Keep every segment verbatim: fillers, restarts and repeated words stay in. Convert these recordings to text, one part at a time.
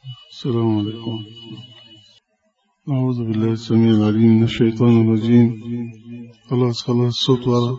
السلام عليكم. أعوذ بالله السميع العليم من الشيطان الرجيم. خلاص خلاص الصوت ورا.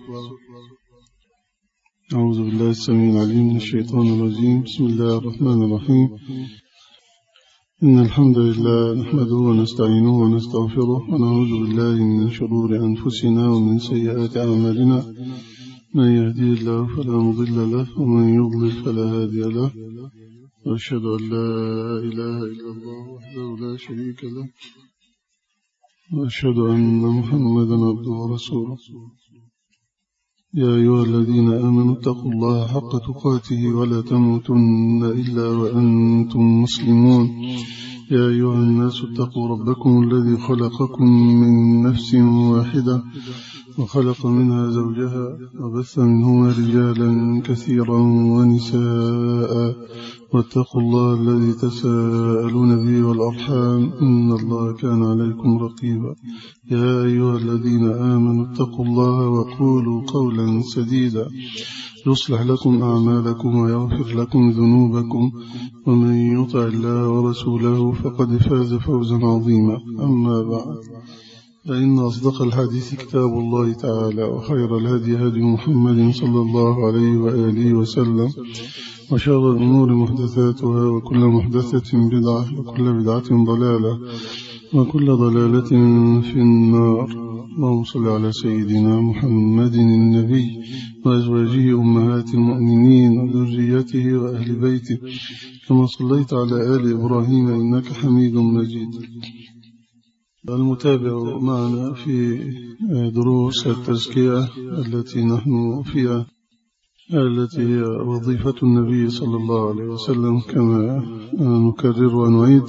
أعوذ بالله السميع العليم من الشيطان الرجيم. بسم الله الرحمن الرحيم. إن الحمد لله نحمده ونستعينه ونستغفره ونعوذ بالله من شرور أنفسنا ومن سيئات أعمالنا. من يهدي الله فلا مضل له ومن يضلل فلا هادي له. وأشهد أن لا إله إلا الله وحده لا شريك له. وأشهد أن محمدا عبده ورسوله. يا أيها الذين آمنوا اتقوا الله حق تقاته ولا تموتن إلا وأنتم مسلمون. يا أيها الناس اتقوا ربكم الذي خلقكم من نفس واحدة وخلق منها زوجها وبث منهما رجالا كثيرا ونساء واتقوا الله الذي تساءلون به والأرحام إن الله كان عليكم رقيبا. يا أيها الذين آمنوا اتقوا الله وقولوا قولا سديدا يصلح لكم أعمالكم ويغفر لكم ذنوبكم ومن يطع الله ورسوله فقد فاز فوزا عظيما. أما بعد، فإن أصدق الحديث كتاب الله تعالى وخير الهدي هدي محمد صلى الله عليه وآله وسلم وشر الأمور محدثاتها وكل محدثة بدعة وكل بدعة ضلالة وكل ضلالة في النار. اللهم صل على سيدنا محمد النبي وأزواجه أمهات المؤمنين وذريته وأهل بيته كما صليت على آل إبراهيم إنك حميد مجيد. المتابع معنا في دروس التزكية التي نحن فيها، التي هي وظيفة النبي صلى الله عليه وسلم كما نكرر ونعيد.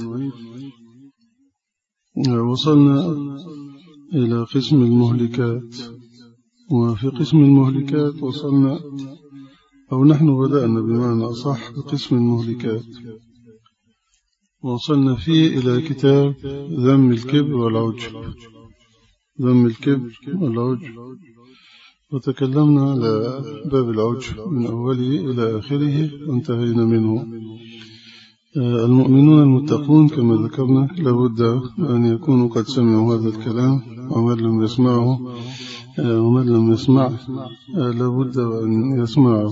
وصلنا إلى قسم المهلكات، وفي قسم المهلكات وصلنا أو نحن بدأنا بمعنى أصح بقسم المهلكات، وصلنا فيه إلى كتاب ذم الكبر والعجب. ذم الكبر والعجب، وتكلمنا على باب العجب من أوله إلى آخره وانتهينا منه. المؤمنون المتقون كما ذكرنا لابد أن يكونوا قد سمعوا هذا الكلام، ومن لم يسمعه ومن لم يسمعه لابد أن يسمعه.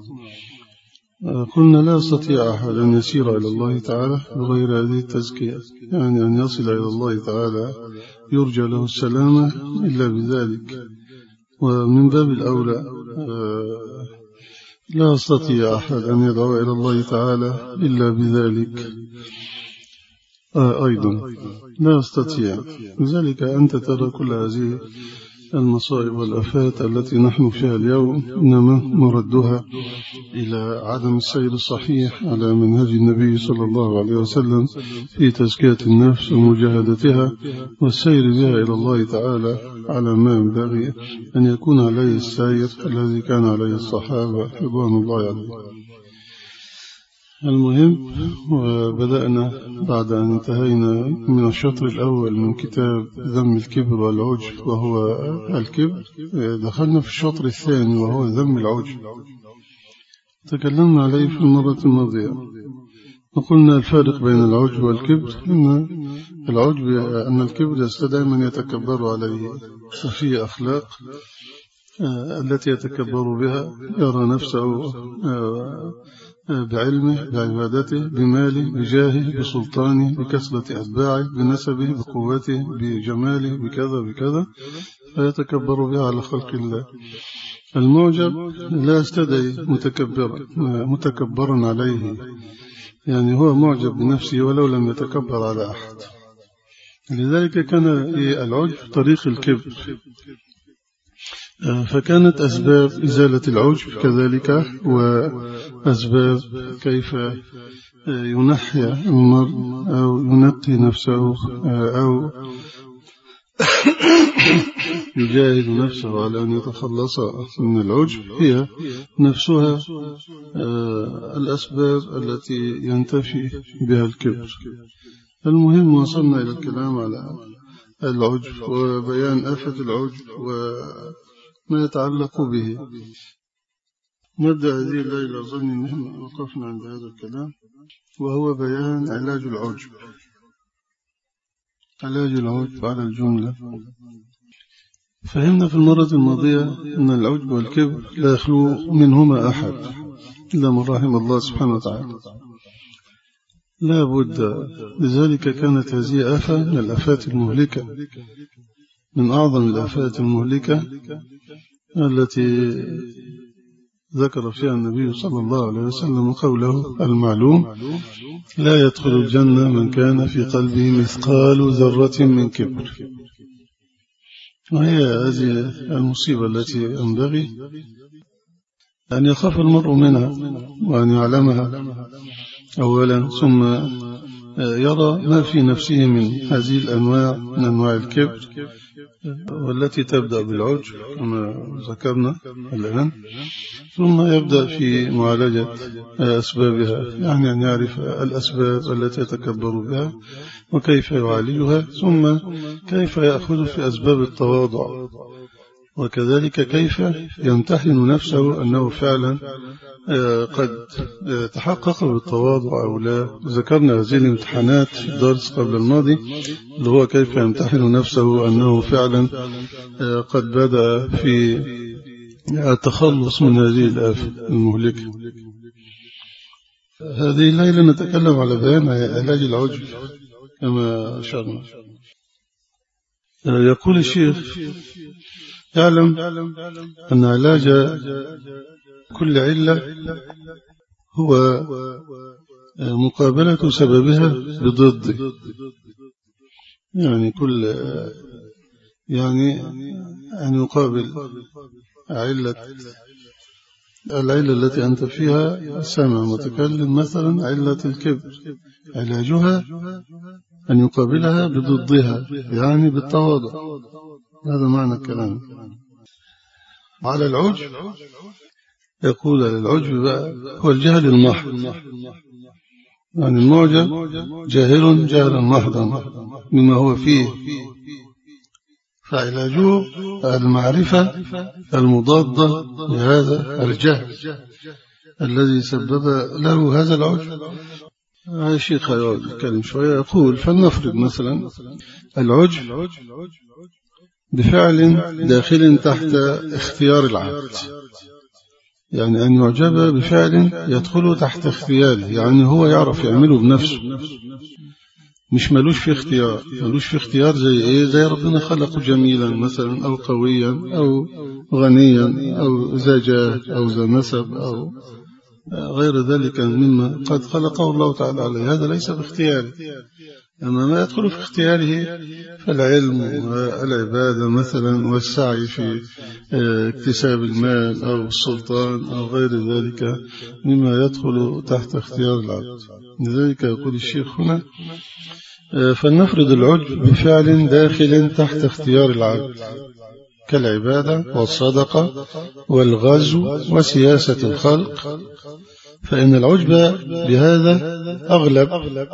قلنا لا يستطيع أحد أن يسير إلى الله تعالى بغير هذه التزكية، يعني أن يصل إلى الله تعالى يرجى له السلامة إلا بذلك. ومن باب الأولى لا يستطيع أحد أن يدعو إلى الله تعالى إلا بذلك أيضا، لا يستطيع. لذلك أنت ترى كل هذه المصائب والآفات التي نحن فيها اليوم إنما مردها إلى عدم السير الصحيح على منهج النبي صلى الله عليه وسلم في تزكية النفس ومجاهدتها والسير بها إلى الله تعالى على ما ينبغي أن يكون عليه السير الذي كان عليه الصحابة رضوان الله عليهم. المهم، وبدأنا بعد أن انتهينا من الشطر الأول من كتاب ذم الكبر والعجب وهو الكبر، دخلنا في الشطر الثاني وهو ذم العجب. تكلمنا عليه في المرة الماضية وقلنا الفارق بين العجب والكبر أن العجب أن الكبر يستدعي من يتكبر عليه، وفيه أخلاق التي يتكبر بها، يرى نفسه بعلمه بعبادته بماله بجاهه بسلطانه بكثرة أتباعه بنسبه بقوته بجماله بكذا بكذا، فيتكبر بها على خلق الله. المعجب لا يستدعي متكبرا متكبرا عليه، يعني هو معجب بنفسه ولو لم يتكبر على أحد. لذلك كان العجب طريق الكبر، فكانت أسباب إزالة العجب كذلك، وأسباب كيف ينحي المرء أو ينقي نفسه أو يجاهد نفسه على أن يتخلص من العجب هي نفسها الأسباب التي ينتفي بها الكبر. المهم، وصلنا إلى الكلام على العجب وبيان آفة العجب وما يتعلق به. نبدأ هذه الليلة، أظن أن وقفنا عند هذا الكلام. وهو بيان علاج العجب. علاج العجب على الجملة. فهمنا في المرة الماضية أن العجب والكبر لا يخلو منهما أحد إلا من رحم الله سبحانه وتعالى، لا بد. لذلك كانت هذه آفة من الآفات المهلكة، من أعظم الآفات المهلكة التي ذكر فيها النبي صلى الله عليه وسلم قوله المعلوم: لا يدخل الجنة من كان في قلبه مثقال ذرة من كبر. وهي هذه المصيبة التي ينبغي أن يخاف المرء منها وأن يعلمها أولا، ثم يرى ما في نفسه من هذه الأنواع من أنواع الكبر، والتي تبدأ بالعجب كما ذكرنا الآن، ثم يبدأ في معالجة أسبابها، يعني أن يعرف الأسباب التي يتكبر بها وكيف يعالجها، ثم كيف يأخذ في أسباب التواضع، وكذلك كيف يمتحن نفسه أنه فعلا قد تحقق بالتواضع أو لا. ذكرنا هذه الامتحانات في الدرس قبل الماضي، اللي هو كيف يمتحن نفسه أنه فعلا قد بدأ في التخلص من هذه الآفة المهلكة. هذه الليلة نتكلم على بيان علاج العجب كما أشرنا. يقول الشيخ: اعلم أن علاج كل علة هو مقابلة سببها بضده، يعني كل يعني أن يقابل علة العلة التي أنت فيها سامع متكلم، مثلا علة الكبر، علاجها أن يقابلها بضدها، يعني بالتواضع. هذا معنى الكلام. على العجب يقول العجب بقى هو الجهل المحض، يعني المعجب جاهل جهلا محضا مما هو فيه، فعلاجه المعرفة المضادة لهذا الجهل الذي سبب له هذا العجب. الشيخ يتكلم شوية، يقول: فلنفرض مثلا العجب بفعل داخل تحت اختيار العبد، يعني أن يعجب بفعل يدخل تحت اختياره، يعني هو يعرف يعمله بنفسه، مش ملوش في اختيار. ملوش في اختيار زي ايه؟ زي ربنا خلقه جميلا مثلا، أو قويا، أو غنيا، أو ذا جاه، أو ذا نسب، أو غير ذلك مما قد خلقه الله تعالى عليه. هذا ليس باختياره. أما ما يدخل في اختياره فالعلم والعبادة مثلا، والسعي في اكتساب المال أو السلطان أو غير ذلك مما يدخل تحت اختيار العبد. لذلك يقول الشيخ هنا: فلنفرض العجب بفعل داخل تحت اختيار العبد كالعبادة والصدقة والغزو وسياسة الخلق، فإن العجب بهذا أغلب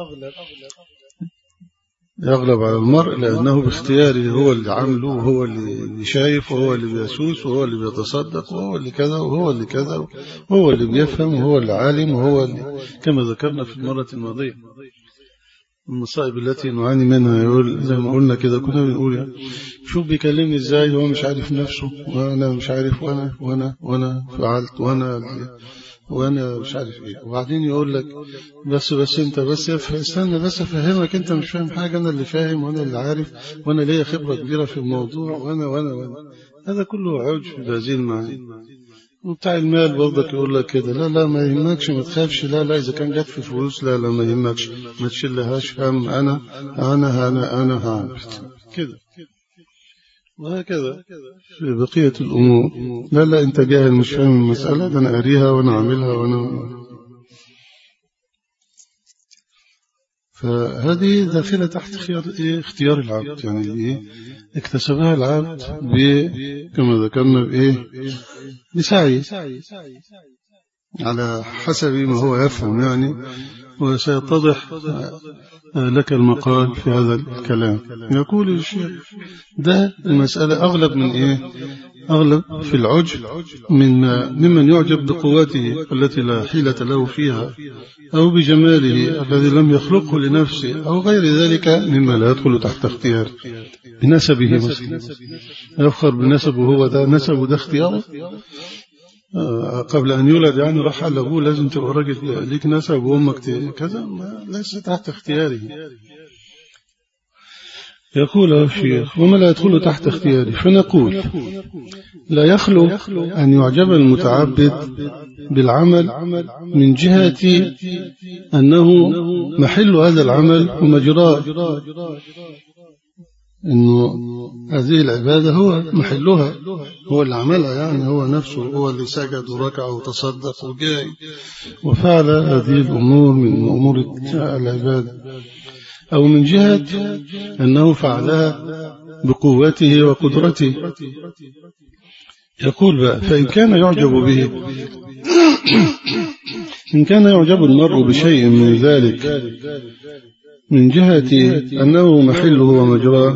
يغلب على المرء، لأنه باختياره، هو اللي عمله، وهو اللي شايف، وهو اللي بيسوس، وهو اللي بيتصدق، وهو اللي كذا، وهو اللي كذا، وهو اللي بيفهم، وهو اللي عالم، وهو اللي كما ذكرنا في المرة الماضية المصائب التي نعاني منها. يقول زي ما قلنا كده، كنا بنقول يعني شوف بيكلمني ازاي، هو مش عارف نفسه، وانا مش عارف، وانا وانا وانا فعلت، وانا وانا مش عارف ايه، وبعدين يقول لك بس بس انت بس استنى بس افهمك، انت مش فاهم حاجه، انا اللي فاهم، وانا اللي عارف، وانا ليا خبره كبيره في الموضوع، وانا وانا وانا هذا كله عجب في هذه المعاني. وبتاع المال برضك يقول لك كده: لا لا ما يهمكش، ما تخافش، لا لا إذا كان جت في فلوس، لا لا ما يهمكش، ما تشيلهاش هم، أنا أنا أنا أنا هعمل كده. وهكذا في بقية الأمور. لا لا أنت جاهل، مش فاهم المسألة، ده أنا أريها وأنا أعملها وأنا. فهذه داخلة تحت اختيار إيه؟ اختيار العبد، يعني اللي اكتسبها العبد كما ذكرنا بإيه؟ بسعي على حسب ما هو يفهم يعني. وسيتضح لك المقال في هذا الكلام. يقول الشيخ: ده المسألة أغلب من إيه؟ أغلب في العجب من ممن يعجب بقوته التي لا حيلة له فيها، أو بجماله الذي لم يخلقه لنفسه، أو غير ذلك مما لا يدخل تحت اختيار. بنسبه مثلا يفخر بنسبه، هو ده نسبه، ده اختياره قبل أن يولد، يعني راح على أبوه لازم تبقى راجل ليك نسب وأمك كذا، ليس تحت اختياره. يقول الشيخ: وما لا يدخل تحت اختياره. فنقول: لا يخلو أن يعجب المتعبد بالعمل من جهة أنه محل هذا العمل ومجراه، إنه هذه العبادة هو محلها، هو اللي عملها، يعني هو نفسه، هو اللي سجد وركع وتصدق وجاي وفعل هذه الأمور من أمور العبادة، أو من جهة أنه فعلها بقوته وقدرته. يقول بقى: فإن كان يعجب به إن كان يعجب المرء بشيء من ذلك من جهة أنه محله ومجراه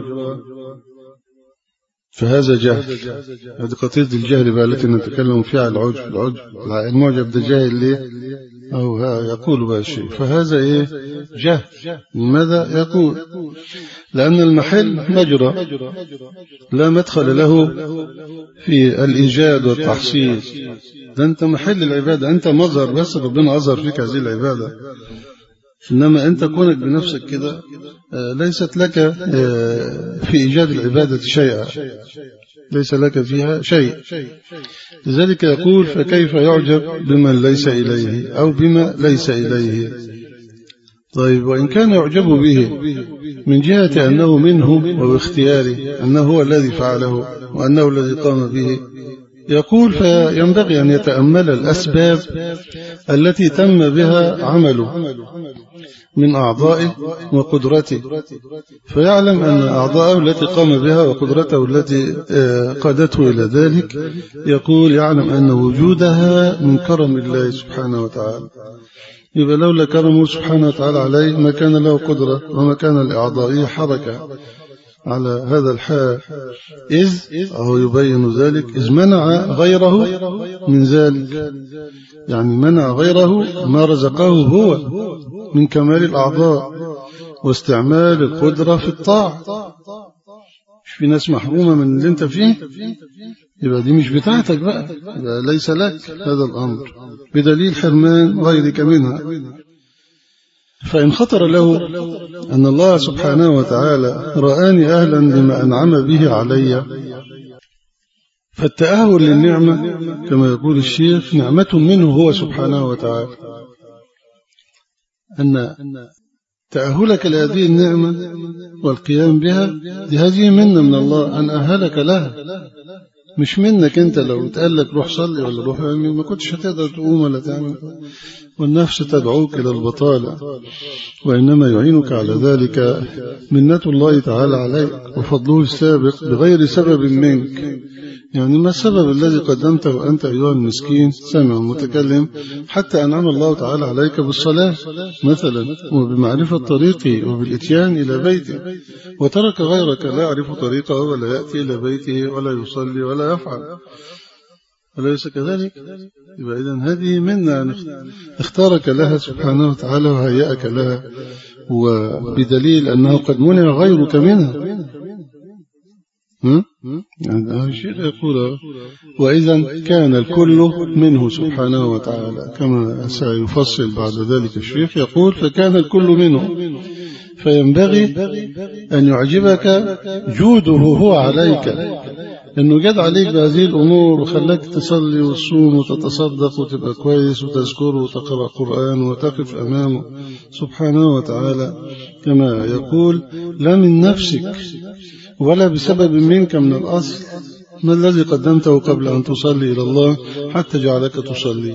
فهذا جهل. هذه قضية الجهل بقى التي نتكلم فيها، العجب. العجب المعجب ده جاهل ليه؟ أو يقول بقى الشيء فهذا إيه؟ جهل. لماذا يقول؟ لأن المحل مجرى لا مدخل له في الإيجاد والتحصيل، ده أنت محل العبادة، أنت مظهر بس، ربنا أظهر فيك هذه العبادة، إنما أنت كونك بنفسك كده ليست لك في إيجاد العبادة شيئا، ليس لك فيها شيء. لذلك يقول: فكيف يعجب بمن ليس إليه أو بما ليس إليه. طيب، وإن كان يعجب به من جهة أنه منه وباختياره، أنه هو الذي فعله وأنه الذي قام به، يقول: فينبغي أن يتأمل الأسباب التي تم بها عمله من أعضائه وقدرته، فيعلم أن أعضاءه التي قام بها وقدرته التي قادته إلى ذلك، يقول يعلم أن وجودها من كرم الله سبحانه وتعالى. يبقى لولا كرمه سبحانه وتعالى عليه ما كان له قدرة وما كان لأعضائه حركة على هذا الحال، إذ أو يبين ذلك إذ منع غيره من ذلك، يعني منع غيره ما رزقه هو من كمال الأعضاء واستعمال القدرة في الطاعة. مش في ناس محرومة من اللي انت فيه، يبقى دي مش بتاعتك بقى، يبقى ليس لك هذا الأمر بدليل حرمان غيرك منها. فإن خطر له أن الله سبحانه وتعالى رآني أهلا لما أنعم به علي، فالتأهل للنعمة كما يقول الشيخ نعمة منه هو سبحانه وتعالى، أن تأهلك لهذه النعمة والقيام بها دي هذه منة من الله أن أهلك لها، مش منك أنت. لو تقال لك روح صلي ولا روح أمين ما كنتش هتقدر تقوم ولا تعمل، والنفس تدعوك إلى البطالة، وإنما يعينك على ذلك منة الله تعالى عليك وفضله السابق بغير سبب منك. يعني ما السبب الذي قدمته أنت أيها المسكين سامع المتكلم حتى أنعم الله تعالى عليك بالصلاة مثلا وبمعرفة طريقه وبالإتيان إلى بيته، وترك غيرك لا يعرف طريقه ولا يأتي إلى بيته ولا يصلي ولا يفعل، أليس كذلك؟ يبقى إذن هذه منا اختارك لها سبحانه وتعالى وهيأك لها، وبدليل أنه قد منع غيرك منها. يعني الشيخ يقول: وإذا كان الكل منه سبحانه وتعالى، كما سيفصل بعد ذلك الشيخ يقول: فكان الكل منه، فينبغي أن يعجبك جوده هو عليك، أنه جد عليك بهذه الأمور وخلاك تصلي وتصوم وتتصدق وتبقى كويس وتذكره وتقرأ قرآن وتقف أمامه سبحانه وتعالى، كما يقول: لا من نفسك ولا بسبب منك من الأصل، ما الذي قدمته قبل أن تصلي إلى الله حتى جعلك تصلي.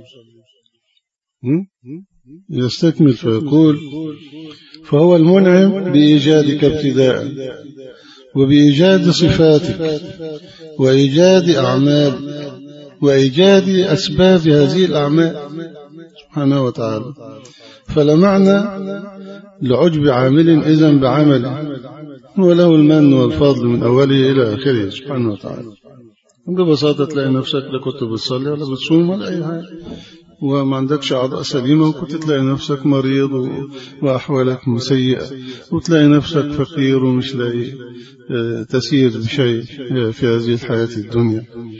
يستكمل فيقول: فهو المنعم بإيجادك ابتداء وبإيجاد صفاتك وإيجاد أعمال وإيجاد أسباب هذه الأعمال سبحانه وتعالى، فلا معنى لعجب عامل إذن بعمله، وله المن والفضل من أوله إلى آخره سبحانه وتعالى. ببساطة تلاقي نفسك لا كنت بتصلي ولا بتصوم ولا أي حاجة، وما عندكش أعضاء سليمة، وكنت تلاقي نفسك مريض وأحوالك سيئة، وتلاقي نفسك فقير ومش لاقي تسير بشيء في هذه الحياة الدنيا.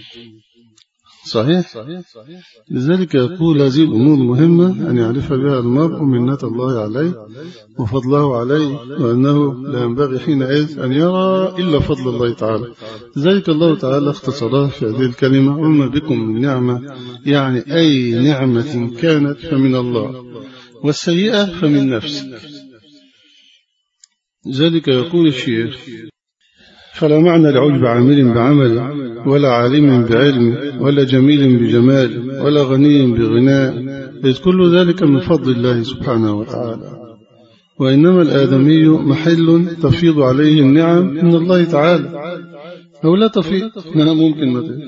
صحيح؟ لذلك يقول هذه الأمور مهمة أن يعرف بها المرء منة الله عليه وفضله عليه، وأنه لا ينبغي حينئذ أن يرى إلا فضل الله تعالى. لذلك الله تعالى اختصرها في هذه الكلمة: وما بكم من نعمة، يعني أي نعمة كانت فمن الله، والسيئة فمن نفسك. لذلك يقول الشيخ: فلا معنى لعجب عامل بعمل، ولا عالم بعلم، ولا جميل بجمال، ولا غني بغناء، إذ كل ذلك من فضل الله سبحانه وتعالى. وإنما الآدمي محل تفيض عليه النعم من الله تعالى، أو لا تفيض، إنها ممكن مثلا.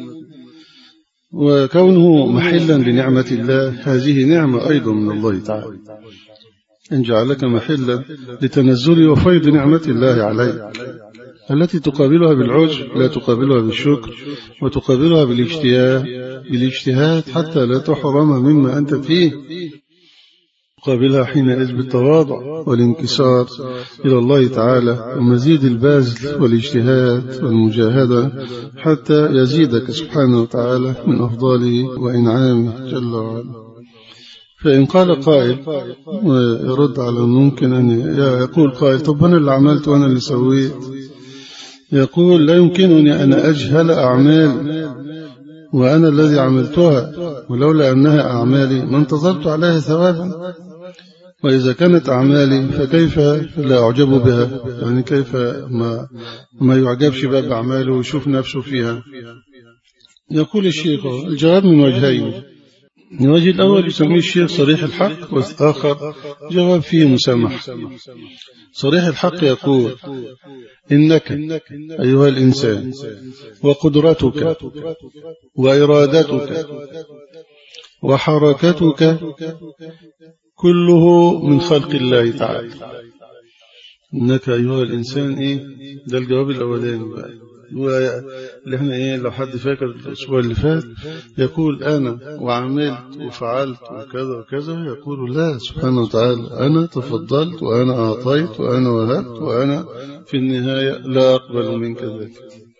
وكونه محلا لنعمة الله هذه نعمة أيضا من الله تعالى، إن جعلك محلا لتنزل وفيض نعمة الله عليك، التي تقابلها بالعجب، لا تقابلها بالشكر، وتقابلها بالاجتهاد بالاجتهاد حتى لا تحرم مما أنت فيه، تقابلها حينئذ بالتواضع والانكسار إلى الله تعالى، ومزيد البذل والاجتهاد والمجاهدة حتى يزيدك سبحانه وتعالى من أفضاله وإنعامه جل وعلا. فإن قال قائل ويرد على الممكن أن يقول قائل: طب أنا اللي عملت وأنا اللي سويت، يقول: لا يمكنني أن أجهل أعمال وأنا الذي عملتها، ولولا أنها أعمالي ما انتظرت عليها ثوابا. وإذا كانت أعمالي فكيف لا أعجب بها؟ يعني كيف ما, ما يعجبش بقى بأعماله ويشوف نفسه فيها؟ يقول الشيخ: الجواب من وجهين. الوجه الأول يسميه الشيخ صريح الحق، والآخر جواب فيه مسامح. صريح الحق يقول: إنك أيها الإنسان وقدرتك وإرادتك وحركتك كله من خلق الله تعالى. إنك أيها الإنسان إيه؟ ده الجواب الأولاني بقى، واللي احنا ايه لو حد فاكر الاسبوع اللي فات يقول انا وعملت وفعلت وكذا وكذا، يقول لا سبحانه وتعالى: انا تفضلت وانا اعطيت وانا وهبت وانا في النهايه لا اقبل منك ذلك.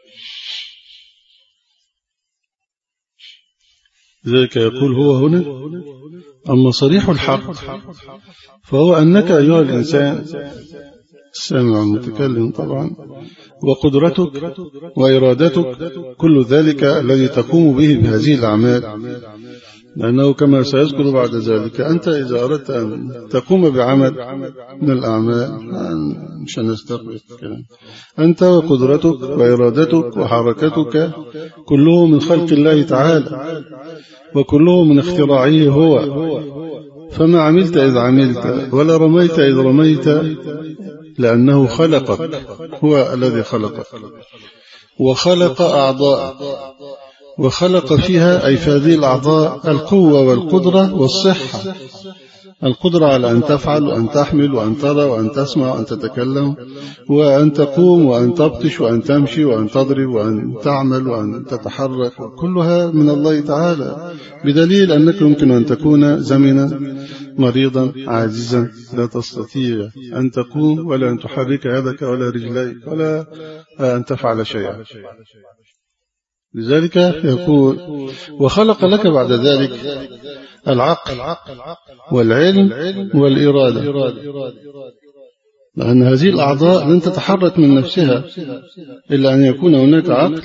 ذلك يقول هو هنا. اما صريح الحق فهو انك ايها الانسان السامع المتكلم طبعا، وقدرتك وإرادتك كل ذلك الذي تقوم به بهذه الأعمال، لأنه كما سيذكر بعد ذلك أنت إذا أردت أن تقوم بعمل من الأعمال مش هنستقبل الكلام، أنت وقدرتك وإرادتك وحركتك كله من خلق الله تعالى، وكله من اختراعه هو. فما عملت إذ عملت ولا رميت إذ رميت، لأنه خلقك، هو الذي خلقك وخلق أعضاء، وخلق فيها أي في هذه الأعضاء القوة والقدرة والصحة، القدرة على أن تفعل وأن تحمل وأن ترى وأن تسمع وأن تتكلم وأن تقوم وأن تبطش وأن تمشي وأن تضرب وأن تعمل وأن تتحرك، كلها من الله تعالى، بدليل أنك يمكن أن تكون زمنا مريضا عاجزا لا تستطيع أن تقوم ولا أن تحرك يدك ولا رجليك ولا أن تفعل شيئا. لذلك يقول: وخلق لك بعد ذلك العقل والعلم والإرادة، لأن هذه الأعضاء لن تتحرك من نفسها إلا أن يكون هناك عقل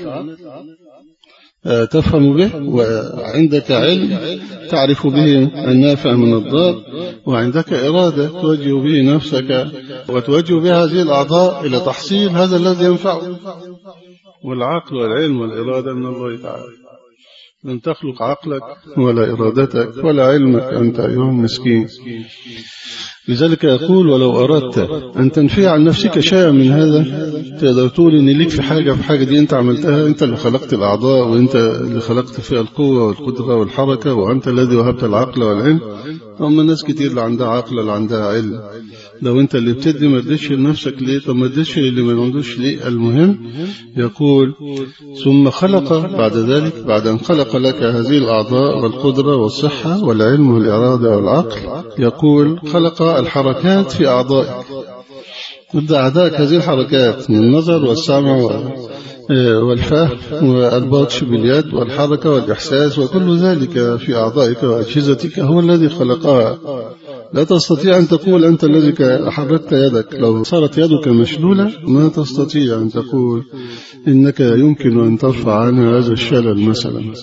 تفهم به، وعندك علم تعرف به النافع من الضار، وعندك إرادة توجه به نفسك وتوجه بها هذه الأعضاء إلى تحصيل هذا الذي ينفع. والعقل والعلم والإرادة من الله تعالى، لن تخلق عقلك ولا إرادتك ولا علمك أنت أيها المسكين. لذلك يقول ولو أردت أن تنفي عن نفسك شيئا من هذا تقدر تقول إن ليك في حاجة في حاجة دي أنت عملتها، أنت اللي خلقت الأعضاء وأنت اللي خلقت فيها القوة والقدرة والحركة وأنت الذي وهبت العقل والعلم. هم الناس كتير اللي عندها عقل اللي عندها علم. لو أنت اللي بتدي ما تديش لنفسك ليه؟ طب ما تديش اللي ما عندوش ليه؟ المهم يقول ثم خلق بعد ذلك بعد أن خلق لك هذه الأعضاء والقدرة والصحة والعلم والإرادة والعقل يقول خلق الحركات في أعضائك. ضد أعضائك هذه الحركات من النظر والسمع والفهم والبطش باليد والحركة والإحساس وكل ذلك في أعضائك وأجهزتك هو الذي خلقها. لا تستطيع أن تقول أنت الذي حركت يدك. لو صارت يدك مشلولة ما تستطيع أن تقول إنك يمكن أن ترفع عنها هذا الشلل مثلا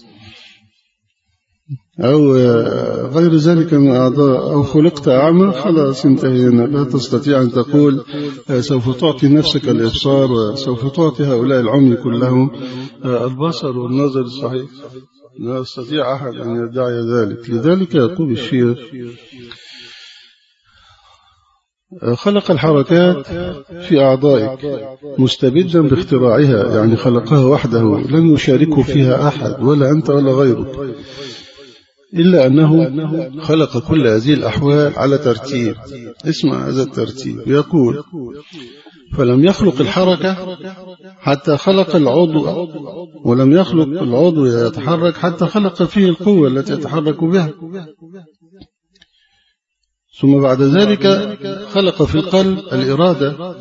أو غير ذلك من أعضاء، أو خلقت أعمى خلاص انتهينا. لا تستطيع أن تقول سوف تعطي نفسك الإبصار وسوف تعطي هؤلاء العمي كلهم البصر والنظر الصحيح. لا يستطيع أحد أن يدعي ذلك. لذلك يقول الشيخ خلق الحركات في أعضائك مستبدا باختراعها، يعني خلقها وحده لم يشاركه فيها أحد ولا أنت ولا غيرك، إلا أنه خلق كل هذه الأحوال على ترتيب. اسمع هذا الترتيب. يقول فلم يخلق الحركة حتى خلق العضو، ولم يخلق العضو يتحرك حتى خلق فيه القوة التي يتحرك بها، ثم بعد ذلك خلق في القلب الإرادة،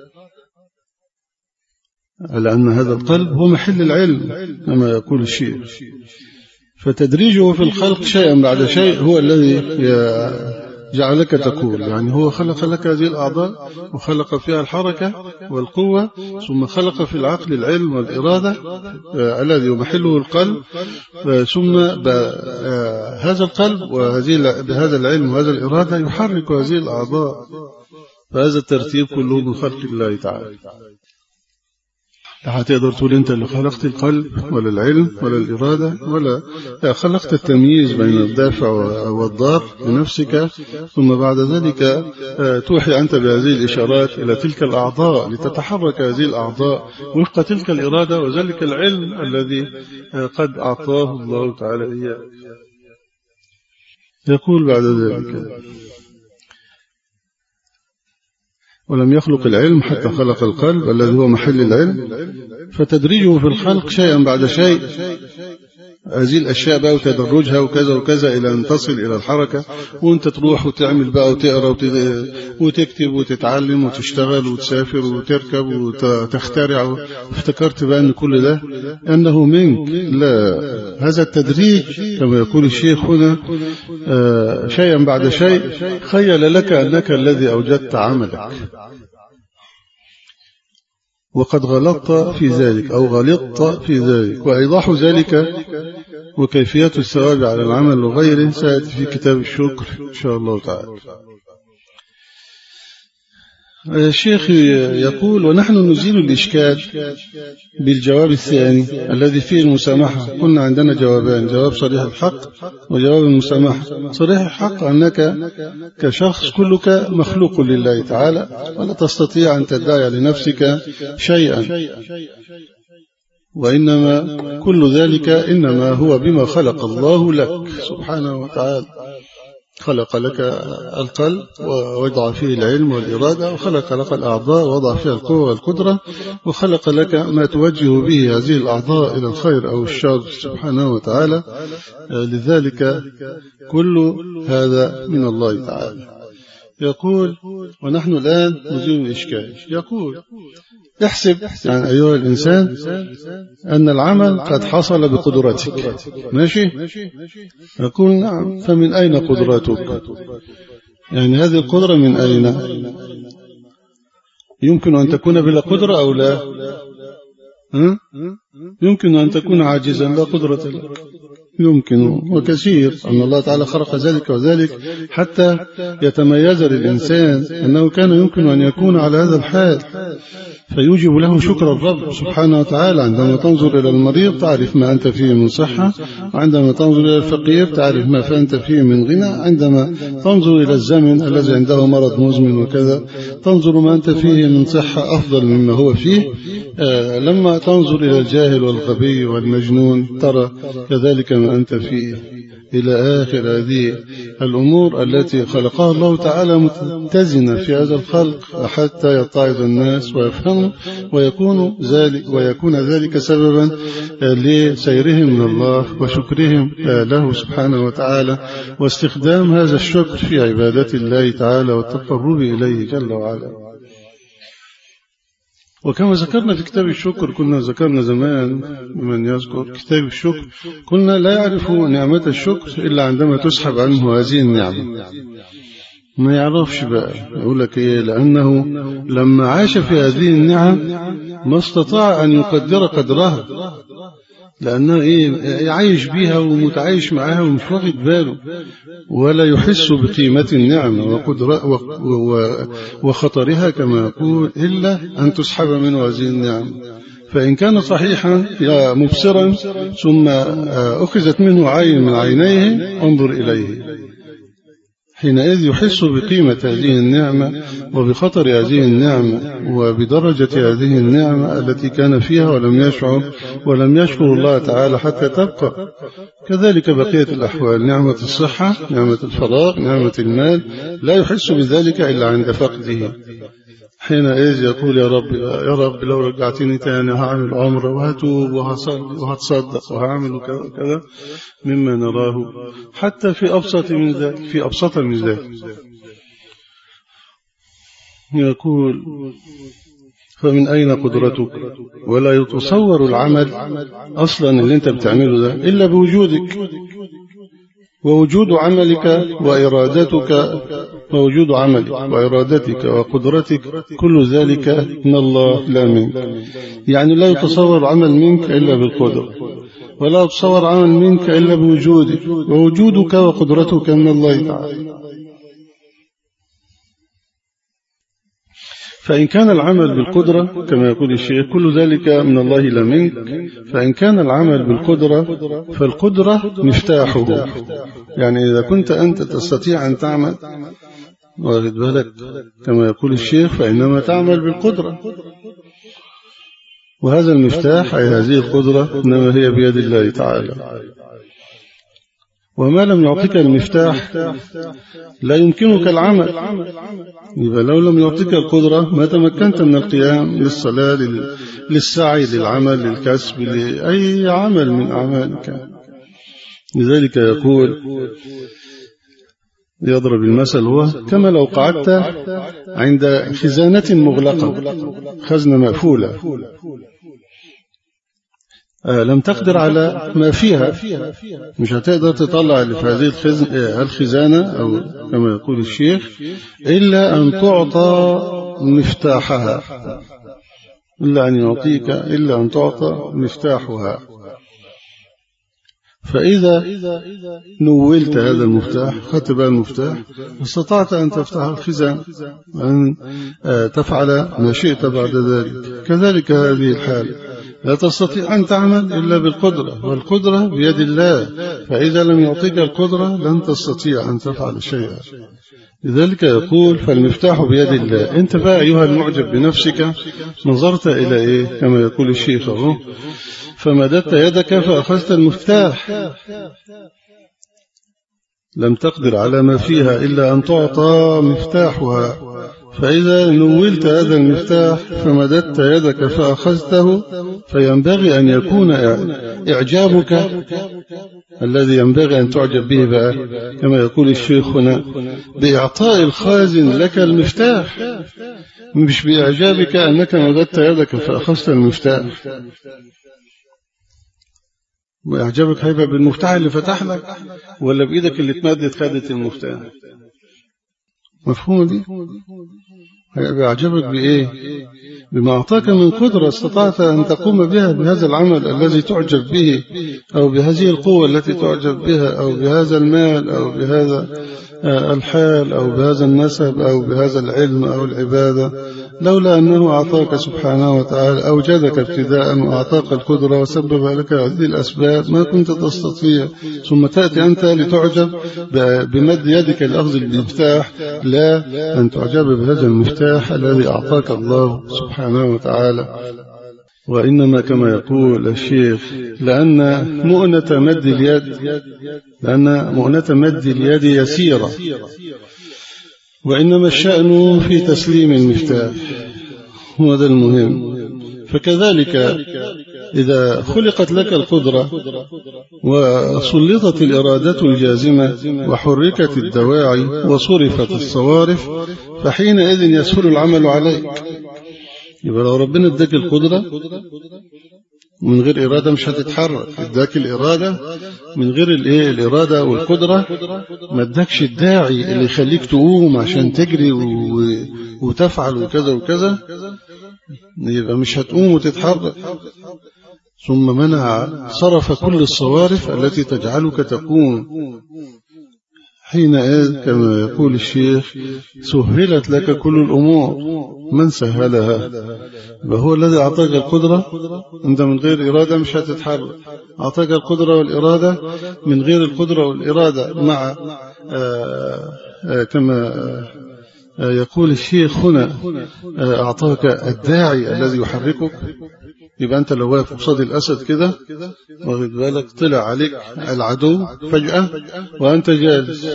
لأن هذا القلب هو محل العلم كما يقول الشيخ. فتدريجه في الخلق شيئا بعد شيء هو الذي جعلك تقول، يعني هو خلق لك هذه الأعضاء وخلق فيها الحركة والقوة، ثم خلق في العقل العلم والإرادة الذي محله القلب، ثم هذا القلب وهذه بهذا العلم وهذا الإرادة يحرك هذه الأعضاء. فهذا الترتيب كله من خلق الله تعالى. لا هتقدر تقول أنت اللي خلقت القلب ولا العلم ولا الإرادة ولا خلقت التمييز بين الدافع والضار لنفسك، ثم بعد ذلك توحي أنت بهذه الإشارات إلى تلك الأعضاء لتتحرك هذه الأعضاء وفق تلك الإرادة وذلك العلم الذي قد أعطاه الله تعالى إياه. يقول بعد ذلك ولم يخلق العلم حتى خلق القلب الذي هو محل العلم، فتدريجه في الخلق شيئا بعد شيء، هذه الأشياء بقى وتدرجها وكذا وكذا إلى أن تصل إلى الحركة، وأنت تروح وتعمل بقى وتقرأ وتكتب وتتعلم وتشتغل وتسافر وتركب وتخترع. افتكرت بقى أن كل ده أنه منك. لا، هذا التدريج كما يقول الشيخ هنا شيئا بعد شيء خيل لك أنك الذي أوجدت عملك، وقد غلطت في ذلك أو غلطت في ذلك. وإيضاح ذلك وكيفية الثواب على العمل وغيره سيأتي في كتاب الشكر إن شاء الله تعالى. الشيخ يقول ونحن نزيل الإشكال بالجواب الثاني الذي فيه المسامحة. قلنا عندنا جوابان، جواب صريح الحق وجواب المسامحة. صريح الحق أنك كشخص كلك مخلوق لله تعالى ولا تستطيع أن تدعي لنفسك شيئا، وإنما كل ذلك إنما هو بما خلق الله لك سبحانه وتعالى. خلق لك القلب ووضع فيه العلم والإرادة، وخلق لك الأعضاء ووضع فيها القوة والقدرة، وخلق لك ما توجه به هذه الأعضاء إلى الخير أو الشر سبحانه وتعالى. لذلك كل هذا من الله تعالى. يقول ونحن الآن نزيل الإشكال. يقول احسب يعني أيها الإنسان أن العمل قد حصل بقدرتك، ماشي؟ يقول نعم، فمن أين قدرتك؟ يعني هذه القدرة من أين؟ يمكن أن تكون بلا قدرة أو لا؟ ها؟ يمكن أن تكون عاجزا لا قدرة لك، يمكن وكثير أن الله تعالى خلق ذلك وذلك حتى يتميز للإنسان أنه كان يمكن أن يكون على هذا الحال. فيوجب له شكر الرب سبحانه وتعالى. عندما تنظر إلى المريض تعرف ما أنت فيه من صحة، عندما تنظر إلى الفقير تعرف ما أنت فيه من غنى، عندما تنظر إلى الزمن الذي عنده مرض مزمن وكذا تنظر ما أنت فيه من صحة أفضل مما هو فيه. آه لما تنظر إلى الجاهل والغبي والمجنون ترى كذلك ما أنت فيه، إلى آخر هذه الأمور التي خلقها الله تعالى متزنة في هذا الخلق حتى يتعظ الناس ويفهموا ويكون ذلك ويكون ذلك سببا لسيرهم من الله وشكرهم له سبحانه وتعالى، واستخدام هذا الشكر في عبادة الله تعالى والتقرب إليه جل وعلا. وكما ذكرنا في كتاب الشكر، كنا ذكرنا زمان من يذكر كتاب الشكر كنا لا يعرف نعمة الشكر إلا عندما تسحب عنه هذه النعمة، ما يعرفش بقى يقول لك إيه، لأنه لما عاش في هذه النعم ما استطاع أن يقدر قدرها، لأنه إيه عايش بيها ومتعايش معها ومش واخد باله ولا يحس بقيمة النعمة وقدرة وخطرها كما يقول إلا أن تسحب منه هذه النعمة. فإن كان صحيحا يا مبصرا ثم أخذت منه عين من عينيه انظر إليه، حينئذ يحس بقيمة هذه النعمة وبخطر هذه النعمة وبدرجة هذه النعمة التي كان فيها ولم يشعر ولم يشكر الله تعالى حتى تبقى. كذلك بقية الأحوال، نعمة الصحة، نعمة الفراغ، نعمة المال، لا يحس بذلك إلا عند فقده. حينئذ يقول يا رب يا رب لو رجعتني تاني هعمل عمره وهتوب وهصلي وهتصدق وهعمل كذا كذا مما نراه حتى في أبسط من ذلك في أبسط من ذلك. يقول فمن أين قدرتك؟ ولا يتصور العمل أصلا اللي أنت بتعمله ده إلا بوجودك ووجود عملك وإرادتك ووجود عملك وإرادتك وقدرتك، كل ذلك من الله لا منك. يعني لا يتصور عمل منك إلا بالقدرة، ولا يتصور عمل منك إلا بوجودك، ووجودك وقدرتك من الله تعالى. فإن كان العمل بالقدرة كما يقول الشيخ كل ذلك من الله لا منك، فإن كان العمل بالقدرة فالقدرة مفتاحه. يعني إذا كنت أنت تستطيع أن تعمل واخد بالك كما يقول الشيخ فإنما تعمل بالقدرة، وهذا المفتاح أي هذه القدرة إنما هي بيد الله تعالى. وما لم يعطيك المفتاح لا يمكنك العمل، يبقى لو لم يعطيك القدرة ما تمكنت من القيام للصلاة للسعي للعمل للكسب لأي عمل من أعمالك. لذلك يقول يضرب المثل هو كما لو قعدت عند خزانة مغلقة، خزنة مقفولة آه لم تقدر على ما فيها، مش هتقدر تطلع اللي في هذه الخزانة أو كما يقول الشيخ إلا أن تعطى مفتاحها، إلا أن يعطيك إلا أن تعطى مفتاحها. فإذا نولت هذا المفتاح خدت بقى المفتاح استطعت أن تفتح الخزانة أن تفعل ما شئت بعد ذلك. كذلك هذه الحال لا تستطيع أن تعمل إلا بالقدرة، والقدرة بيد الله، فإذا لم يعطيك القدرة لن تستطيع أن تفعل شيئا. لذلك يقول فالمفتاح بيد الله. أنت بقى أيها المعجب بنفسك نظرت إلى إيه كما يقول الشيخ اهو فمددت يدك فأخذت المفتاح، لم تقدر على ما فيها إلا أن تعطى مفتاحها. فإذا نولت هذا المفتاح فمددت يدك فأخذته، فينبغي أن يكون إعجابك الذي ينبغي أن تعجب به بقى كما يقول الشيخ هنا بإعطاء الخازن لك المفتاح، مش بإعجابك أنك مددت يدك فأخذت المفتاح. وإعجابك هيبقى بالمفتاح اللي فتح لك ولا بإيدك اللي تمدد خدت المفتاح؟ مفهوم دي؟ هيبقى إعجابك بإيه؟ بما أعطاك من قدرة استطعت أن تقوم بها بهذا العمل الذي تعجب به، أو بهذه القوة التي تعجب بها، أو بهذا المال، أو بهذا الحال، أو بهذا النسب، أو بهذا العلم أو العبادة لولا أنه أعطاك سبحانه وتعالى أوجدك ابتداء وأعطاك القدرة وسبب لك هذه الأسباب ما كنت تستطيع، ثم تأتي أنت لتعجب بمد يدك لأخذ المفتاح، لا أن تعجب بهذا المفتاح الذي أعطاك الله سبحانه وتعالى. وإنما كما يقول الشيخ لأن مؤنة مد اليد لأن مؤنة مد اليد يسيرة، وإنما الشأن في تسليم المفتاح، هو ذا المهم. فكذلك إذا خلقت لك القدرة وسلطت الإرادة الجازمة وحركت الدواعي وصرفت الصوارف، فحينئذ يسهل العمل عليك. يبقى لو ربنا اداك القدرة من غير إرادة مش هتتحرك، اداك الإرادة من غير الإيه الإرادة والقدرة ما اداكش الداعي اللي يخليك تقوم عشان تجري وتفعل وكذا وكذا، يبقى مش هتقوم وتتحرك. ثم منع صرف كل الصوارف التي تجعلك تقوم، حينئذ كما يقول الشيخ سهلت لك كل الأمور. من سهلها؟ وهو الذي أعطاك القدرة، أنت من غير إرادة مش هتتحرك، أعطاك القدرة والإرادة، من غير القدرة والإرادة مع آآ آآ كما آآ يقول الشيخ هنا أعطاك الداعي الذي يحركك. يبقى أنت لو واقف قصاد الأسد كده واخد بالك طلع عليك العدو فجأة وأنت جالس،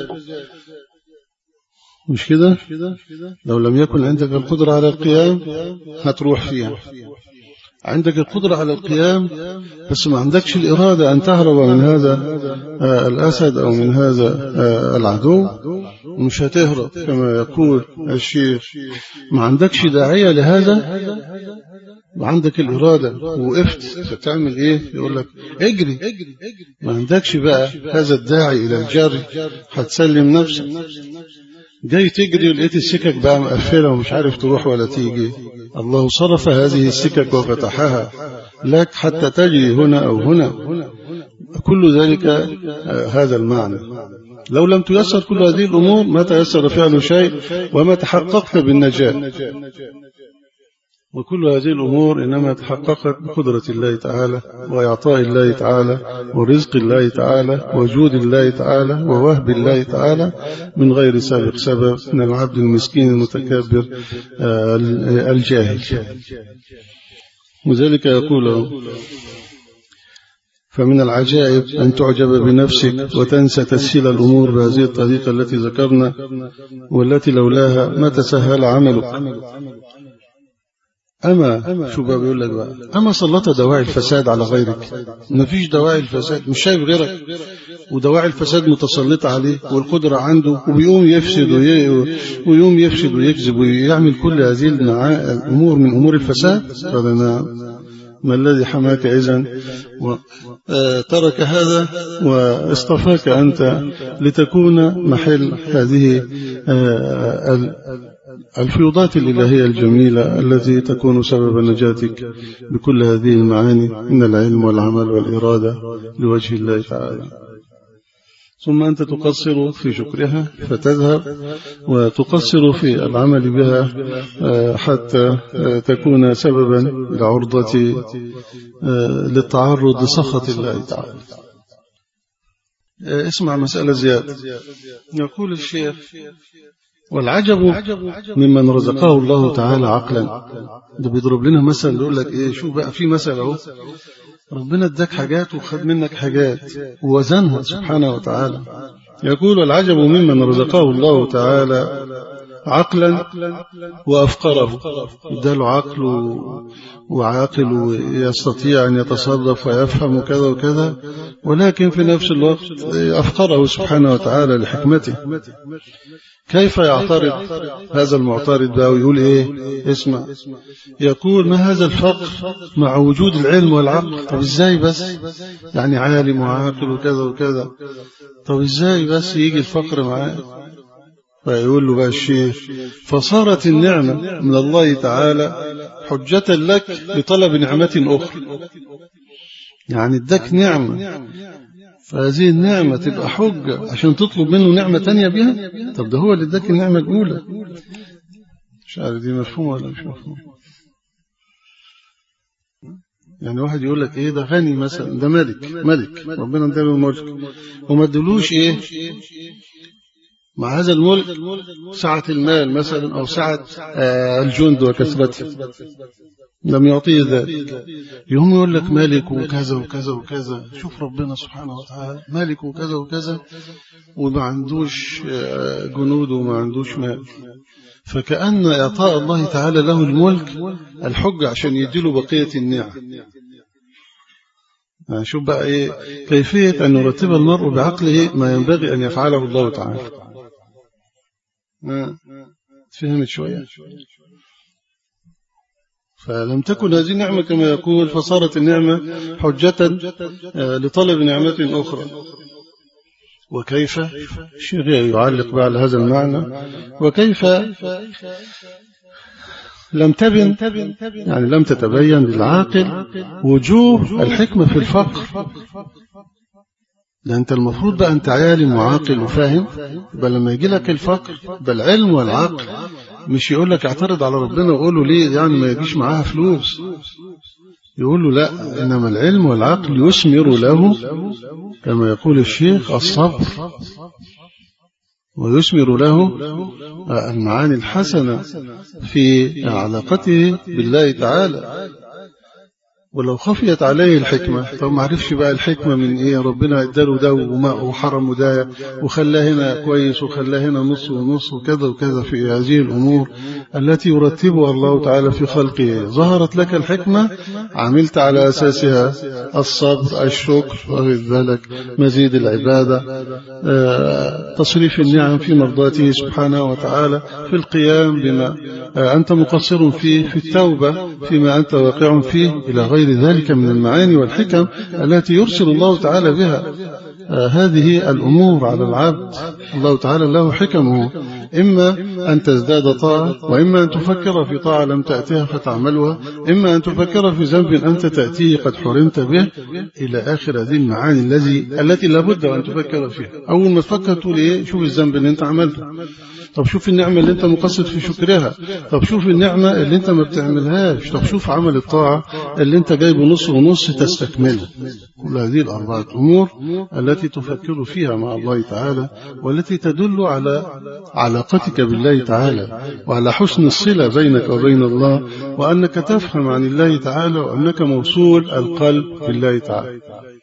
مش كده؟ لو لم يكن عندك القدرة على القيام هتروح فيها. عندك القدرة على القيام بس ما عندكش الإرادة أن تهرب من هذا الأسد أو من هذا العدو، مش هتهرب كما يقول الشيخ. ما عندكش داعية لهذا وعندك الإرادة ووقفت، فتعمل إيه؟ يقول لك اجري. ما عندكش بقى هذا الداعي إلى الجري، هتسلم نفسك. جاي تجري ولقيت السكك بقى مقفلة ومش عارف تروح ولا تيجي، الله صرف هذه السكك وفتحها لك حتى تجري هنا أو هنا. كل ذلك هذا المعنى. لو لم تيسر كل هذه الأمور ما تيسر فعل شيء وما تحققت بالنجاة. وكل هذه الأمور إنما تحققت بقدرة الله تعالى وإعطاء الله تعالى ورزق الله تعالى وجود الله تعالى ووهب الله تعالى من غير سابق سبب من العبد المسكين المتكبر الجاهل. وذلك يقول فمن العجائب أن تعجب بنفسك وتنسى تسهيل الأمور بهذه الطريقة التي ذكرنا والتي لولاها ما تسهل عملك. أما شو بقى بيقول لك بقى، أما سلط دواعي الفساد على غيرك. ما فيش دواعي الفساد، مش شايف غيرك ودواعي الفساد متسلطة عليه والقدرة عنده، وبيقوم يفسد ويقوم يفسد ويكذب ويعمل كل هذه الأمور من أمور الفساد. فلنا ما الذي حماك إذن وترك هذا واصطفاك أنت لتكون محل هذه الفيوضات الإلهية الجميلة التي تكون سبب نجاتك بكل هذه المعاني من العلم والعمل والإرادة لوجه الله تعالى. ثم أنت تقصر في شكرها فتذهب وتقصر في العمل بها حتى تكون سببا لعرضة للتعرض لسخط الله تعالى. اسمع مسألة زيادة. يقول الشيخ والعجب ممن رزقه الله تعالى عقلا. ده بيضرب لنا مثل يقول لك ايه، شو بقى في مثل اهو، ربنا اداك حاجات وخد منك حاجات ووزنها سبحانه وتعالى. يقول والعجب ممن رزقه الله تعالى عقلا وأفقره، اداله عقل وعاقل يستطيع أن يتصرف ويفهم كذا وكذا، ولكن في نفس الوقت أفقره سبحانه وتعالى لحكمته. كيف يعترض هذا المعترض بقى ويقول ايه؟ اسمع، يقول ما هذا الفقر مع وجود العلم والعقل؟ طب ازاي بس يعني عالم وعاقل وكذا وكذا، طب ازاي بس يجي الفقر معاه؟ فيقول له بقى الشيخ فصارت النعمة من الله تعالى حجة لك لطلب نعمة أخرى. يعني اداك نعمة فهذه النعمة تبقى حجة عشان تطلب منه نعمة تانية بها. طب ده هو اللي اداك النعمة الأولى، مش عارف دي مفهوم ولا مش مفهوم. يعني واحد يقول لك ايه ده غني مثلا، ده ملك ملك ربنا اداله الملك وما ادلوش ايه مع هذا الملك سعة المال مثلا أو سعة الجند وكثرته، لم يعطيه ذلك. يوم يقول لك مالك وكذا وكذا وكذا. شوف ربنا سبحانه وتعالى مالك وكذا وكذا وما عندوش جنود وما عندوش مال، فكأن إعطاء الله تعالى له الملك الحج عشان يديله بقية النعم. شوف بقى إيه كيفية أن يرتب المرء بعقله ما ينبغي أن يفعله الله تعالى. فهمت شوية؟ فلم تكن هذه النعمة كما يقول، فصارت النعمة حجة لطلب نعمة أخرى. وكيف الشيخ يعلق على هذا المعنى، وكيف لم تبن يعني لم تتبين للعاقل وجوه الحكمة في الفقر. ده أنت المفروض بقى أنت عالم وعاقل وفاهم، بل لما يجي لك الفقر بالعلم والعقل مش يقول لك اعترض على ربنا وقول له ليه يعني ما يجيش معاها فلوس، يقول له لا، إنما العلم والعقل يثمر له كما يقول الشيخ الصبر، ويثمر له المعاني الحسنة في علاقته بالله تعالى. ولو خفيت عليه الحكمة، طب ما عرفش بقى الحكمة من ايه، ربنا اداله ده وحرمه ده وخلاه هنا كويس وخلاه هنا نص ونص وكذا وكذا في هذه الأمور التي يرتبها الله تعالى في خلقه. ظهرت لك الحكمة عملت على أساسها الصبر، الشكر، وغير ذلك مزيد العبادة، تصريف النعم في مرضاته سبحانه وتعالى، في القيام بما أنت مقصر فيه، في التوبة فيما أنت واقع فيه، إلى غير ذلك من المعاني والحكم التي يرسل الله تعالى بها هذه الأمور على العبد. الله تعالى له حكمه، إما أن تزداد طاعة، وإما أن تفكر في طاعة لم تأتيها فتعملها، إما أن تفكر في ذنب أنت تأتيه قد حرمت به، إلى آخر هذه المعاني الذي التي لابد أن تفكر فيها. أول ما تفكر تقول إيه، شوف الذنب اللي أنت عملته، طب شوف النعمة اللي أنت مقصد في شكرها، طب شوف النعمة اللي أنت ما بتعملهاش، طب شوف عمل الطاعة اللي أنت جايبه نص ونص تستكمله. كل هذه الأربعة أمور التي تفكر فيها مع الله تعالى، والتي تدل على علاقتك بالله تعالى وعلى حسن الصلة بينك وبين الله، وأنك تفهم عن الله تعالى، وأنك موصول القلب بالله تعالى.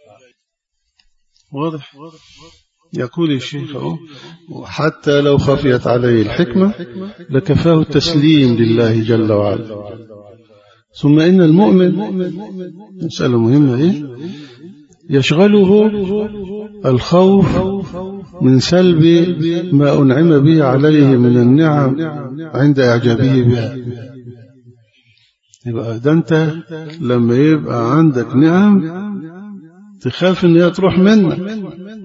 واضح؟ يقول الشيخ حتى لو خفيت عليه الحكمة لكفاه التسليم لله جل وعلا. ثم إن المؤمن، مسألة مهمة إيه؟ يشغله الخوف من سلب ما أنعم به عليه من النعم عند إعجابه بها. يبقى ده أنت لما يبقى عندك نعم تخاف إن هي تروح منك،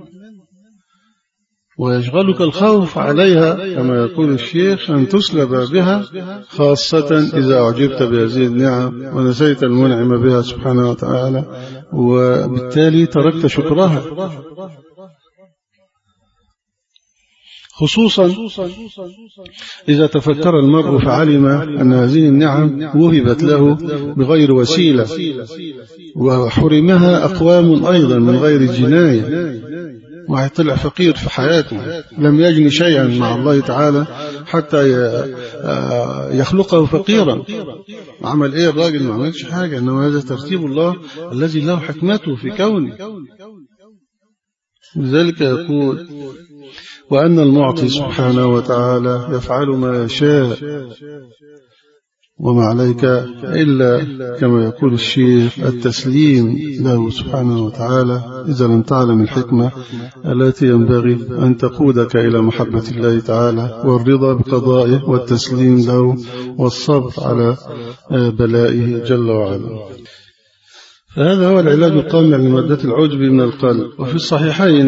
ويشغلك الخوف عليها كما يقول الشيخ أن تسلب بها، خاصة إذا أعجبت بهذه النعم ونسيت المنعم بها سبحانه وتعالى، وبالتالي تركت شكرها. خصوصا إذا تفكر المرء فعلم أن هذه النعم وهبت له بغير وسيلة، وحرمها أقوام أيضا من غير جناية. واحد طلع فقير في حياته لم يجني شيئا مع الله تعالى حتى يخلقه فقيرا، عمل ايه الراجل؟ ما عملش حاجة، انما هذا ترتيب الله الذي له حكمته في كونه. لذلك يقول وأن المعطي سبحانه وتعالى يفعل ما يشاء وما عليك إلا كما يقول الشيخ التسليم له سبحانه وتعالى، إذا لم تعلم الحكمة التي ينبغي أن تقودك إلى محبة الله تعالى والرضا بقضائه والتسليم له والصبر على بلائه جل وعلا. فهذا هو العلاج القامع لمادة العجب من القلب. وفي الصحيحين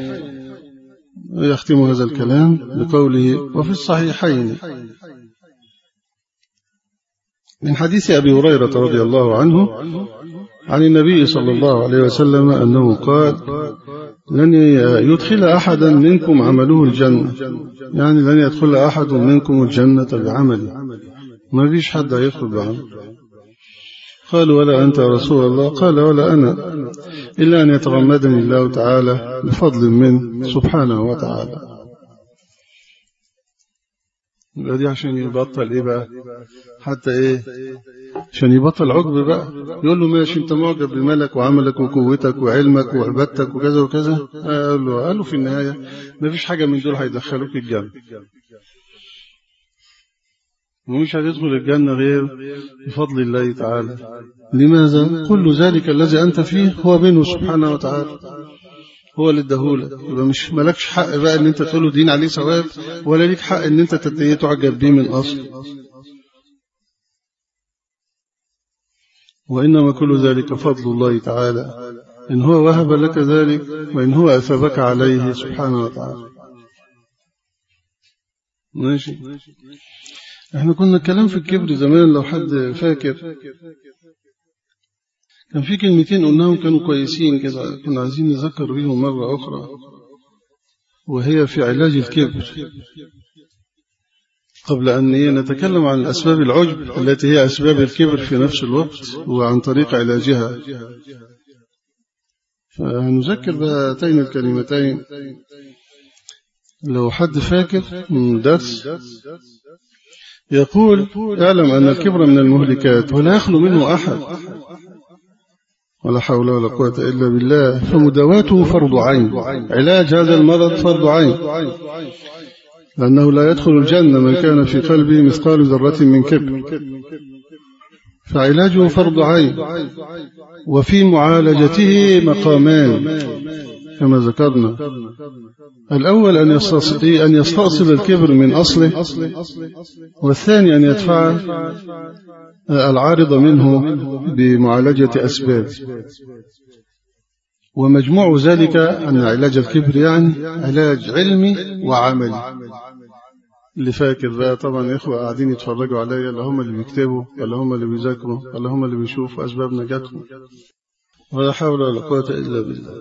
يختم هذا الكلام بقوله وفي الصحيحين من حديث أبي هريرة رضي الله عنه عن النبي صلى الله عليه وسلم أنه قال لن يدخل أحدا منكم عمله الجنة، يعني لن يدخل أحد منكم الجنة بعمله، ما فيش حد يدخل بعمله. قالوا ولا أنت يا رسول الله؟ قال ولا أنا، إلا أن يتغمدني الله تعالى بفضل منه سبحانه وتعالى. دي عشان يبطل إيه بقى؟ حتى إيه؟ عشان يبطل عقب بقى. يقول له ماشي أنت معجب بملك وعملك وقوتك وعلمك وعبادتك وكذا وكذا. قال له قال له في النهاية ما فيش حاجة من دول هيدخلوك الجنة، ومش هتدخل الجنة غير بفضل الله تعالى. لماذا؟ كل ذلك الذي أنت فيه هو منه سبحانه وتعالى، هو اللي اداهولك. يبقى مش مالكش حق بقى ان انت تقوله دين عليه ثواب، ولا ليك حق ان انت تعجب بيه من اصل. وإنما كل ذلك فضل الله تعالى، إن هو وهب لك ذلك وإن هو أثابك عليه سبحانه وتعالى. ماشي. احنا كنا نتكلم في الكبر زمان، لو حد فاكر كان في كلمتين قلناهم كانوا كويسين كده، كنا عايزين نذكر بيهم مرة أخرى، وهي في علاج الكبر. قبل أن نتكلم عن أسباب العجب التي هي أسباب الكبر في نفس الوقت وعن طريق علاجها، فنذكر بهاتين الكلمتين. لو حد فاكر من درس يقول اعلم أن الكبر من المهلكات ولا يخلو منه أحد، ولا حول ولا قوة إلا بالله. فمداواته فرض عين، علاج هذا المرض فرض عين، لأنه لا يدخل الجنة من كان في قلبه مثقال ذرة من كبر، فعلاجه فرض عين. وفي معالجته مقامان كما ذكرنا. الأول أن يستأصل, أن يستأصل الكبر من أصله، والثاني أن يدفع العارض منه بمعالجة أسباب. ومجموع ذلك أن علاج الكبر يعني علاج علمي وعملي. اللي فاكر بقى طبعا يا إخوة قاعدين يتفرجوا عليا، اللي هم اللي بيكتبوا ولا هم اللي بيذاكروا ولا هم اللي بيشوفوا أسباب نجاتهم، ولا حول ولا قوة إلا بالله.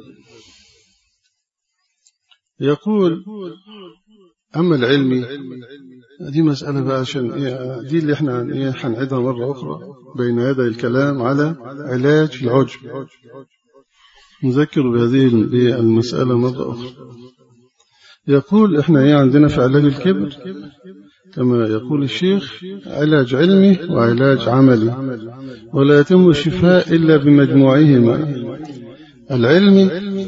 يقول أما العلمي، دي مسألة بقى عشان إيه، دي اللي احنا إيه هنعيدها مرة أخرى بين يدي الكلام على علاج العجب. نذكر بهذه المسألة مرة أخرى. يقول إحنا إيه عندنا في علاج الكبر كما يقول الشيخ علاج علمي وعلاج عملي، ولا يتم الشفاء إلا بمجموعهما. العلمي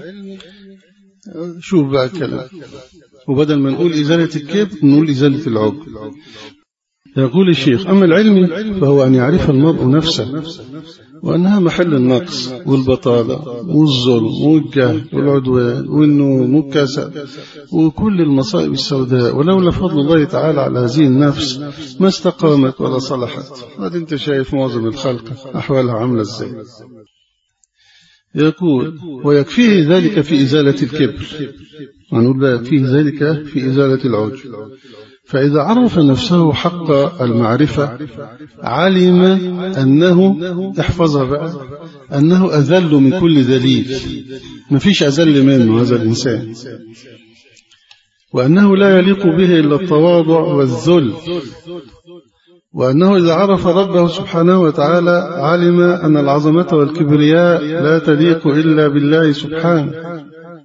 شوف بقى الكلام، وبدل ما نقول إزالة الكبر نقول إزالة العجب. يقول الشيخ أما العلمي فهو أن يعرف المرء نفسه وأنها محل النقص والبطالة والظلم والجهل والعدوان والنوم والكسل وكل المصائب السوداء، ولولا فضل الله تعالى على هذه النفس ما استقامت ولا صلحت. هذا أنت شايف معظم الخلق أحوالها عاملة إزاي. يقول ويكفيه ذلك في إزالة الكبر، ونقول لا يكفيه ذلك في إزالة العجب. فإذا عرف نفسه حق المعرفة علم أنه احفظها بقى أنه أذل من كل ذليل، ما فيش أذل منه هذا الإنسان، وأنه لا يليق به إلا التواضع والذل، وأنه إذا عرف ربه سبحانه وتعالى علم أن العظمة والكبرياء لا تليق إلا بالله سبحانه.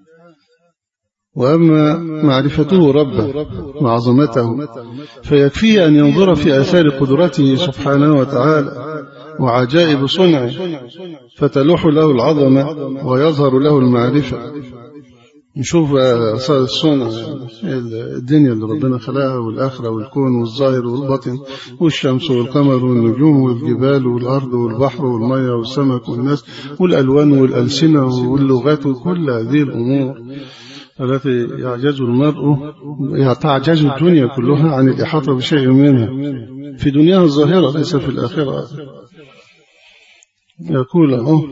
وأما معرفته ربه وعظمته فيكفيه أن ينظر في آثار قدرته سبحانه وتعالى وعجائب صنعه فتلوح له العظمة ويظهر له المعرفة. نشوف آثار الصنع، الدنيا اللي ربنا خلقها والآخرة والكون والظاهر والباطن والشمس والقمر والنجوم والجبال والأرض والبحر والمياه والسمك والناس والألوان والألسنة واللغات وكل هذه الأمور التي يعجز المرء تعجز الدنيا كلها عن الإحاطة بشيء منها في دنياها الظاهرة ليس في الآخرة. يقول أهو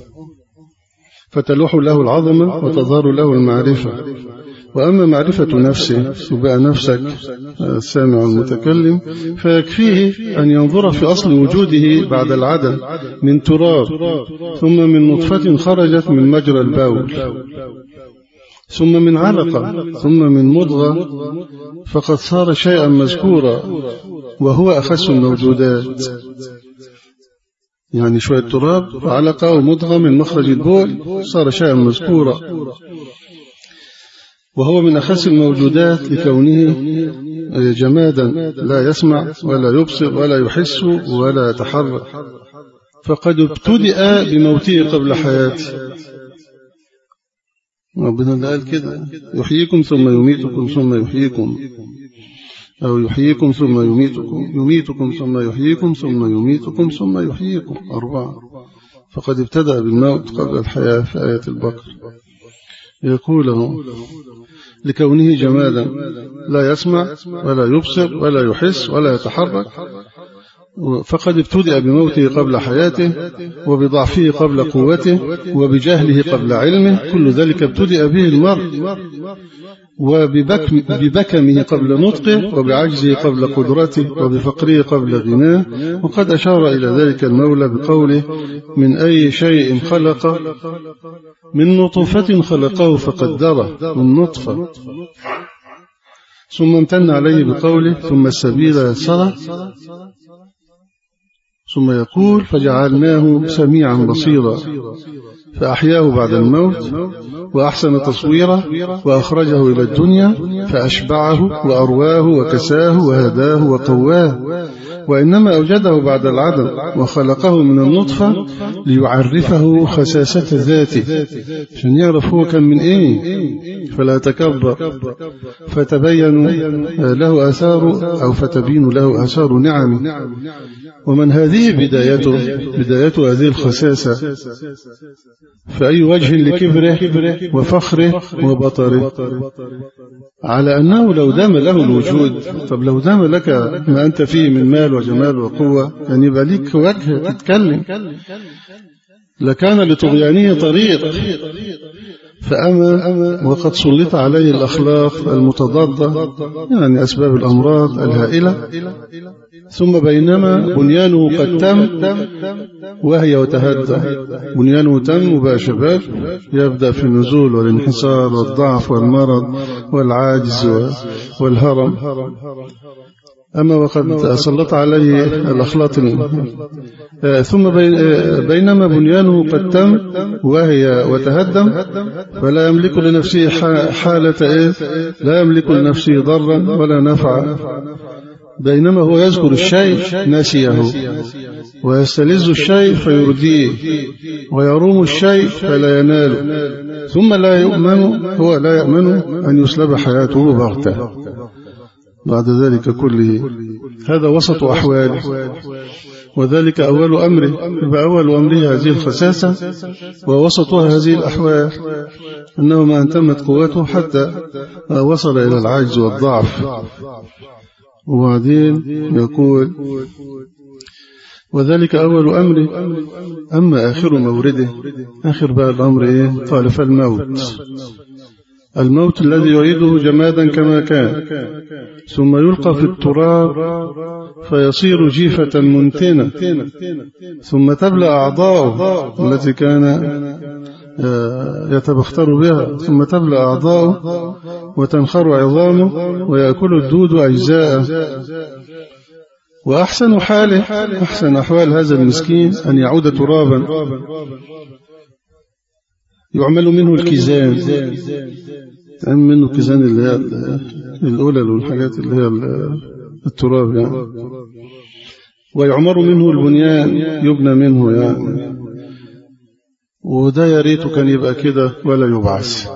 فتلوح له العظمة وتظهر له المعرفة. وأما معرفة نفسه وبقى نفسك السامع المتكلم فيكفيه أن ينظر في أصل وجوده بعد العدم من تراب ثم من نطفة خرجت من مجرى البول. ثم من علقة ثم من مضغة فقد صار شيئا مذكورا وهو أخس الموجودات. يعني شوية تراب وعلقة ومضغة من مخرج البول صار شيئا مذكورا وهو من أخس الموجودات لكونه جمادا لا يسمع ولا يبصر ولا يحس ولا يتحرك. فقد ابتدأ بموته قبل حياته. ربنا قال كده يحييكم ثم يميتكم ثم يحييكم، أو يحييكم ثم يميتكم، يميتكم ثم يحييكم ثم يميتكم ثم يحييكم، أربعة. فقد ابتدأ بالموت قبل الحياة في آية البقرة. يقول لكونه جمادا لا يسمع ولا يبصر ولا يحس ولا يتحرك، فقد ابتدأ بموته قبل حياته وبضعفه قبل قوته وبجهله قبل علمه، كل ذلك ابتدأ به المرء، وببكمه قبل نطقه وبعجزه قبل قدرته وبفقره قبل غناه. وقد أشار إلى ذلك المولى بقوله من أي شيء خلق، من نطفة خلقه فقدره، من نطفة. ثم امتن عليه بقوله ثم السبيل يسره، ثم يقول فجعلناه سميعا بصيرا، فأحياه بعد الموت وأحسن تصويره وأخرجه إلى الدنيا فأشبعه وأرواه وكساه وهداه وقواه. وإنما أوجده بعد العدم وخلقه من النطفة ليعرفه خساسة ذاته، عشان يعرف هو كان من إيه، فلا تكبر فتبين له آثار أو فتبين له آثار نعمه. ومن هذه بدايته بدايته هذه الخساسة، فأي وجه لكبره وفخره وبطره، على أنه لو دام له الوجود. طب لو دام لك ما أنت فيه من مال وجمال وقوة، يعني يبقى ليك وجه تتكلم، لكان لطغيانه طريق. فأما وقد سلط عليه الأخلاق المتضادة، يعني أسباب الأمراض الهائلة. ثم بينما بنيانه قد تم وهي وتهدى، بنيانه تم وبقى شباب، يبدأ في النزول والانحسار والضعف والمرض والعاجز والهرم. أما وقد سلط عليه الأخلاق. ثم بينما بنيانه قد تم وهي وتهدم، فلا يملك لنفسه حالة إيه؟ لا يملك لنفسه ضرا ولا نفعا. بينما هو يذكر الشيء نسيه، ويستلذ الشيء فيرديه، ويروم الشيء فلا يناله، ثم لا يؤمن هو لا يأمن أن يسلب حياته بغتة بعد ذلك كله. هذا وسط أحواله، وذلك أول أمره. فأول أمره هذه الخساسة، ووسطها هذه الأحوال، أنه ما انتمت قوته حتى وصل إلى العجز والضعف. وبعدين يقول وذلك أول أمره. أما آخر مورده، آخر بقى الأمر إيه؟ قال فالموت، الموت الذي يعيده جمادا كما كان، ثم يلقى في التراب فيصير جيفة منتنة، ثم تبلى أعضاؤه التي كان يتبختر بها، ثم تبلى أعضاؤه وتنخر عظامه ويأكل الدود أجزاءه. وأحسن حاله، أحسن أحوال هذا المسكين أن يعود ترابا يعمل منه الكيزان، تعمل منه الكيزان اللي هي الأولى والحاجات اللي هي التراب يعني، ويعمر منه البنيان، يبنى منه يعني. وده يا ريته كان يبقى كده ولا يبعث،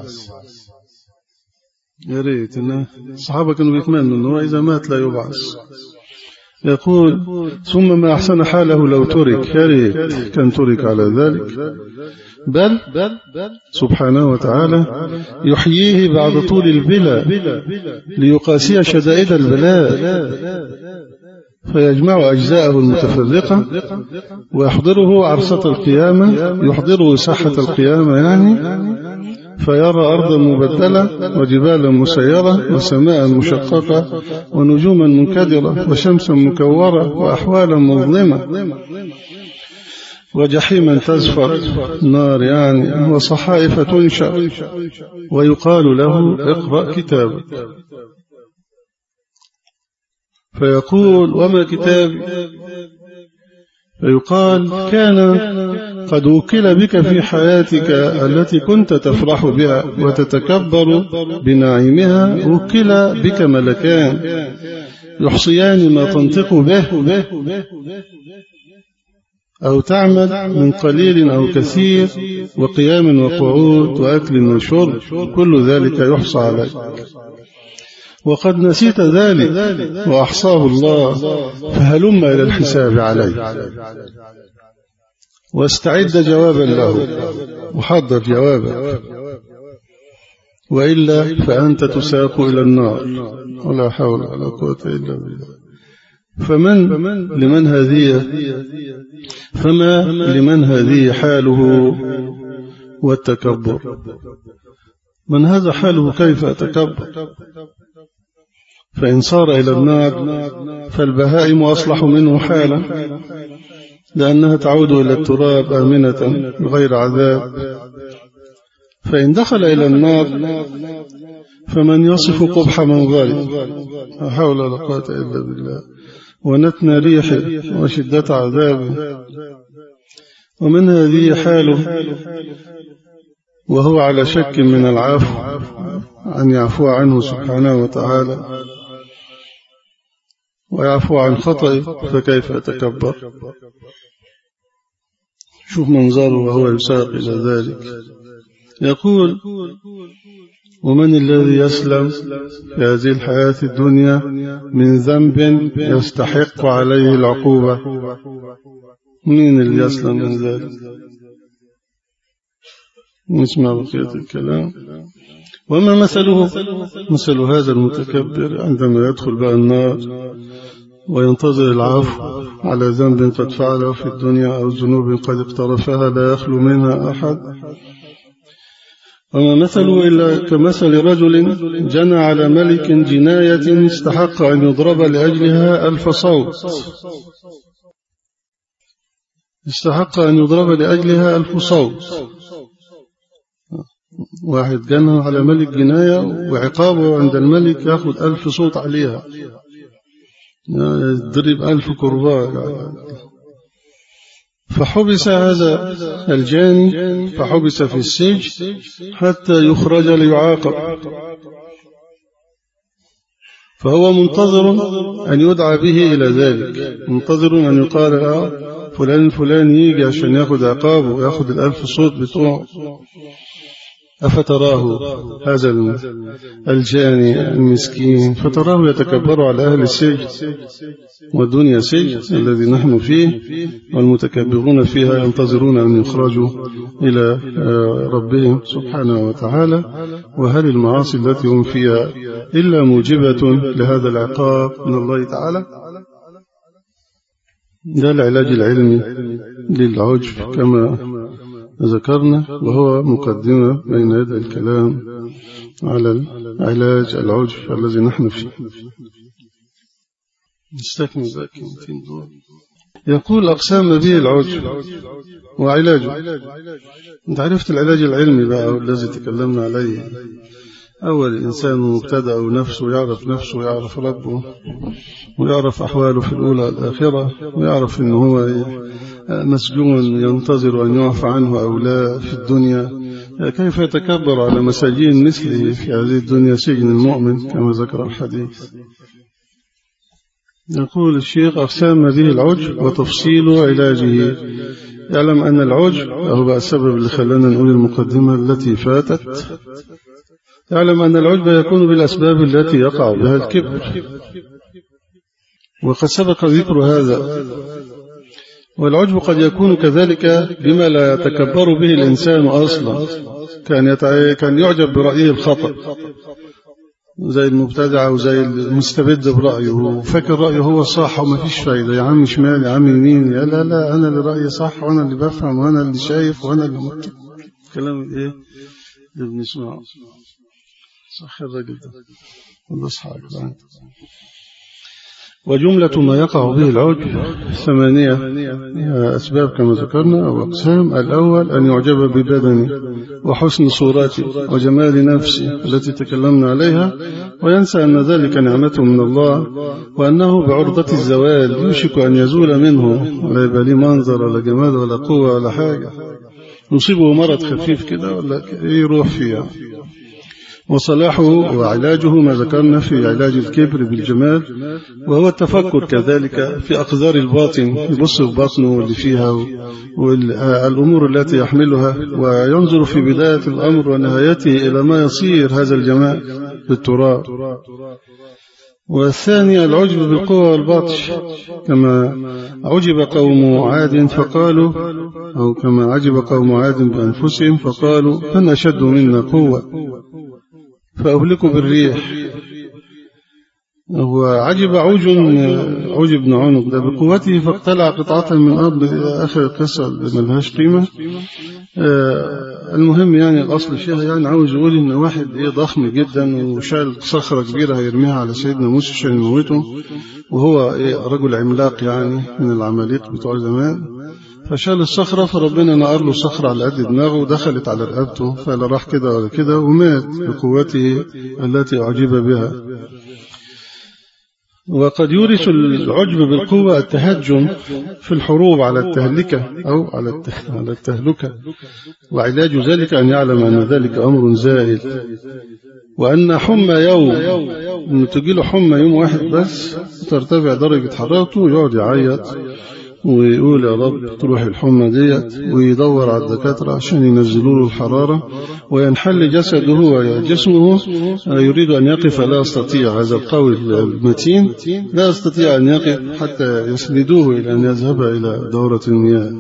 يا ريت إن الصحابة كانوا بيتمنوا إنه إذا مات لا يبعث. يقول ثم ما أحسن حاله لو ترك، يا ريت كان ترك على ذلك، بل سبحانه وتعالى يحييه بعد طول البلاء ليقاسي شدائد البلاء، فيجمع أجزاءه المتفرقة ويحضره عرصة القيامة، يحضره ساحة القيامة يعني، فيرى أرضا مبدلة وجبالا مسيرة وسماء مشققة ونجوما منكدرة وشمسا مكورة وأحوالا مظلمة. وجحيما تزفر، نار يعني، وصحائف تنشر، ويقال له اقرأ كتابك، فيقول وما كتابي؟ فيقال كان قد وكل بك في حياتك التي كنت تفرح بها وتتكبر بنعيمها، وكل بك ملكان يحصيان ما تنطق به أو تعمل من قليل أو كثير، وقيام وقعود وأكل وشرب، كل ذلك يحصى عليك، وقد نسيت ذلك وأحصاه الله، فهلم إلى الحساب عليه، واستعد جوابا له، وحضر جوابا، وإلا فأنت تساق إلى النار، ولا حول ولا قوة إلا بالله. فمن لمن هذه فما لمن هذه حاله والتكبر؟ من هذا حاله كيف أتكبر؟ فإن صار إلى النار فالبهائم أصلح منه حالا، لأنها تعود إلى التراب آمنة غير عذاب. فإن دخل إلى النار فمن يصف قبح منظره، لا حول ولا قوة إلا بالله، ونتن ريحه وشدة عذابه. ومن هذه حاله وهو على شك من العفو أن يعفو عنه سبحانه وتعالى ويعفو عن خطئه، فكيف يتكبر؟ شوف منظره وهو يساق إلى ذلك. يقول ومن الذي يسلم في هذه الحياة الدنيا من ذنب يستحق عليه العقوبة؟ مين اللي يسلم من ذلك؟ نسمع بقية الكلام. وما مثله؟ مثل هذا المتكبر عندما يدخل بقى النار وينتظر العفو على ذنب قد فعله في الدنيا أو ذنوب قد اقترفها لا يخلو منها أحد. وما مثله إلا كمثل رجل جنى على ملك جناية استحق أن يضرب لأجلها ألف صوت، استحق أن يضرب لأجلها ألف صوت. واحد جنى على ملك جناية وعقابه عند الملك يأخذ ألف صوت عليها، يضرب ألف كرباء. فحبس هذا الجاني، فحبس في السجن حتى يخرج ليعاقب، فهو منتظر أن يدعى به إلى ذلك، منتظر أن يقال آه فلان فلان يجي عشان يأخذ عقابه ويأخذ الألف صوت بتوعه. أفتراه هذا الجاني المسكين، فتراه يتكبر على أهل السجن، والدنيا سجن الذي نحن فيه، والمتكبرون فيها ينتظرون أن يخرجوا إلى ربهم سبحانه وتعالى. وهل المعاصي التي هم فيها إلا موجبة لهذا العقاب من الله تعالى؟ ده العلاج العلمي للعجب كما ذكرنا، وهو مقدمة بين يدي الكلام على العلاج العجب الذي نحن فيه. نستكمل ذلك كلمتين دول. يقول أقسام به العجب وعلاجه. أنت عرفت العلاج العلمي بقى الذي تكلمنا عليه. أول الإنسان مبتدأ نفسه، يعرف نفسه ويعرف ربه ويعرف أحواله في الأولى والآخرة، ويعرف أنه هو مسجون ينتظر أن يعفى عنه أو لا في الدنيا. كيف يتكبر على مساجين مثله في هذه الدنيا سجن المؤمن كما ذكر الحديث. يقول الشيخ أقسام به العجب وتفصيل علاجه. يعلم أن العجب هو بقى السبب اللي خلانا نقول المقدمة التي فاتت. يعلم أن العجب يكون بالأسباب التي يقع بها الكبر، وقد سبق ذكر هذا. والعجب قد يكون كذلك بما لا يتكبر به الإنسان أصلا، كان, يتع... كان يعجب برأيه الخطأ زي المبتدع وزي المستبد برأيه، وفكر رأيه هو صح وما فيش فايدة، يا عم شمال يا عم يمين، يا لا لا أنا اللي رأيي صح وأنا اللي بفهم وأنا اللي شايف وأنا اللي مكتب. كلام إيه اللي بنسمعه؟ صح الرجل ده والله صحيح. وجملة ما يقع به العجب ثمانية أسباب كما ذكرنا أو أقسام. الأول أن يعجب ببدنه وحسن صورته وجمال نفسه التي تكلمنا عليها، وينسى أن ذلك نعمة من الله، وأنه بعرضة الزوال يوشك أن يزول منه، ولا يبقى لي منظر ولا جمال ولا قوة ولا حاجة، يصيبه مرض خفيف كده ولا يروح فيها. وصلاحه وعلاجه ما ذكرنا في علاج الكبر بالجمال، وهو التفكر كذلك في أقدار الباطن، يبص في باطنه واللي فيها والأمور التي يحملها، وينظر في بداية الأمر ونهايته إلى ما يصير هذا الجمال بالتراب. والثاني العجب بالقوة والبطش، كما عجب قوم عاد فقالوا، أو كما عجب قوم عاد بأنفسهم فقالوا من أشد منا قوة فأهلكوا بالريح. وعجب عوج عوج بن عنق ده بقوته فاقتلع قطعة من أرض، آخر القصة ملهاش قيمة. آه المهم يعني الأصل فيها يعني عاوز يقول إن واحد إيه ضخم جدا وشال صخرة كبيرة هيرميها على سيدنا موسى عشان يموته، وهو إيه رجل عملاق يعني من العماليق بتوع زمان، فشال الصخرة فربنا نقر له الصخرة على قد دماغه ودخلت على رقبته، فلا راح كده ولا كده ومات بقوته التي أعجب بها. وقد يورث العجب بالقوة التهجم في الحروب على التهلكة أو على التهلكة، وعلاج ذلك أن يعلم أن ذلك أمر زائل، وأن حمى يوم أن تجيله حمى يوم واحد بس ترتفع درجة حرارته ويقعد يعيط ويقول يا رب تروح الحمى ديت، ويدور على الدكاترة عشان ينزلوا له الحرارة، وينحل جسده وجسمه يريد أن يقف لا يستطيع، هذا القول المتين لا يستطيع أن يقف حتى يسندوه إلى أن يذهب إلى دورة المياه.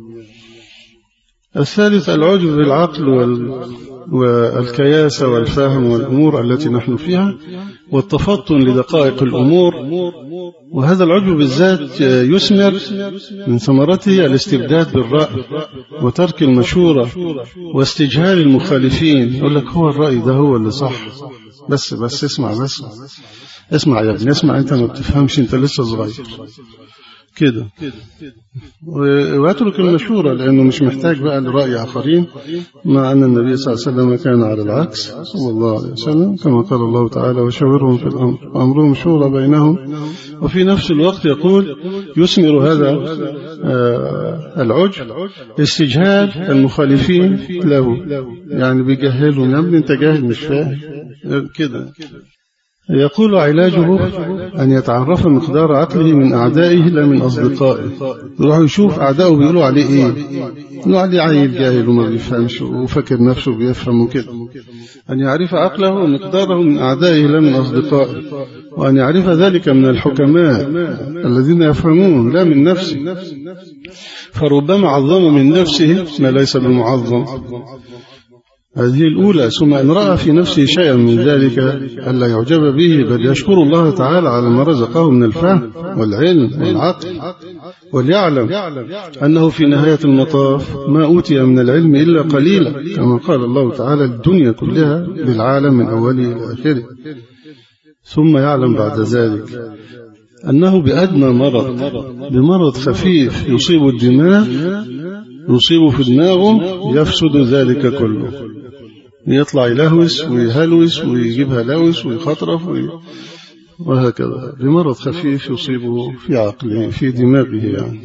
الثالث العجب بالعقل وال والكياسة والفهم والأمور التي نحن فيها، والتفطن لدقائق الأمور. وهذا العجب بالذات يثمر من ثمرته الاستبداد بالرأي وترك المشورة واستجهال المخالفين. يقول لك هو الرأي ده هو اللي صح، بس بس اسمع بس اسمع يا ابني اسمع، انت ما بتفهمش، انت لسه صغير كده، واترك المشورة لأنه مش محتاج بقى لرأي آخرين، مع أن النبي صلى الله عليه وسلم كان على العكس صلى الله عليه وسلم، كما قال الله تعالى وشاورهم في الأمر وأمرهم شورى بينهم. وفي نفس الوقت يقول يثمر هذا العجب استجهال المخالفين له، يعني بيجهلهم، يا ابني انت جاهل مش فاهم كده. يقول علاجه أن يتعرف مقدار عقله من أعدائه لا من أصدقائه. يروح يشوف أعدائه بيقولوا عليه إيه، يقولوا عليه عيل جاهل وما بيفهمش وفكر نفسه بيفهم وكده. أن يعرف عقله ومقداره من أعدائه لا من أصدقائه، وأن يعرف ذلك من الحكماء الذين يفهمون لا من نفسه، فربما عظم من نفسه ما ليس بمعظم. هذه الأولى. ثم إن رأى في نفسه شيئا من ذلك ألا يعجب به، بل يشكر الله تعالى على ما رزقه من الفهم والعلم والعقل، وليعلم أنه في نهاية المطاف ما أوتي من العلم إلا قليلا، كما قال الله تعالى الدنيا كلها للعالم من أوله إلى آخره. ثم يعلم بعد ذلك أنه بأدنى مرض، بمرض خفيف يصيب الدماغ، يصيب في دماغه يفسد ذلك كله، يطلع يلهوس ويهلوس ويجيبها لوس ويخطرف وهكذا، بمرض خفيف يصيبه في عقله في دماغه يعني.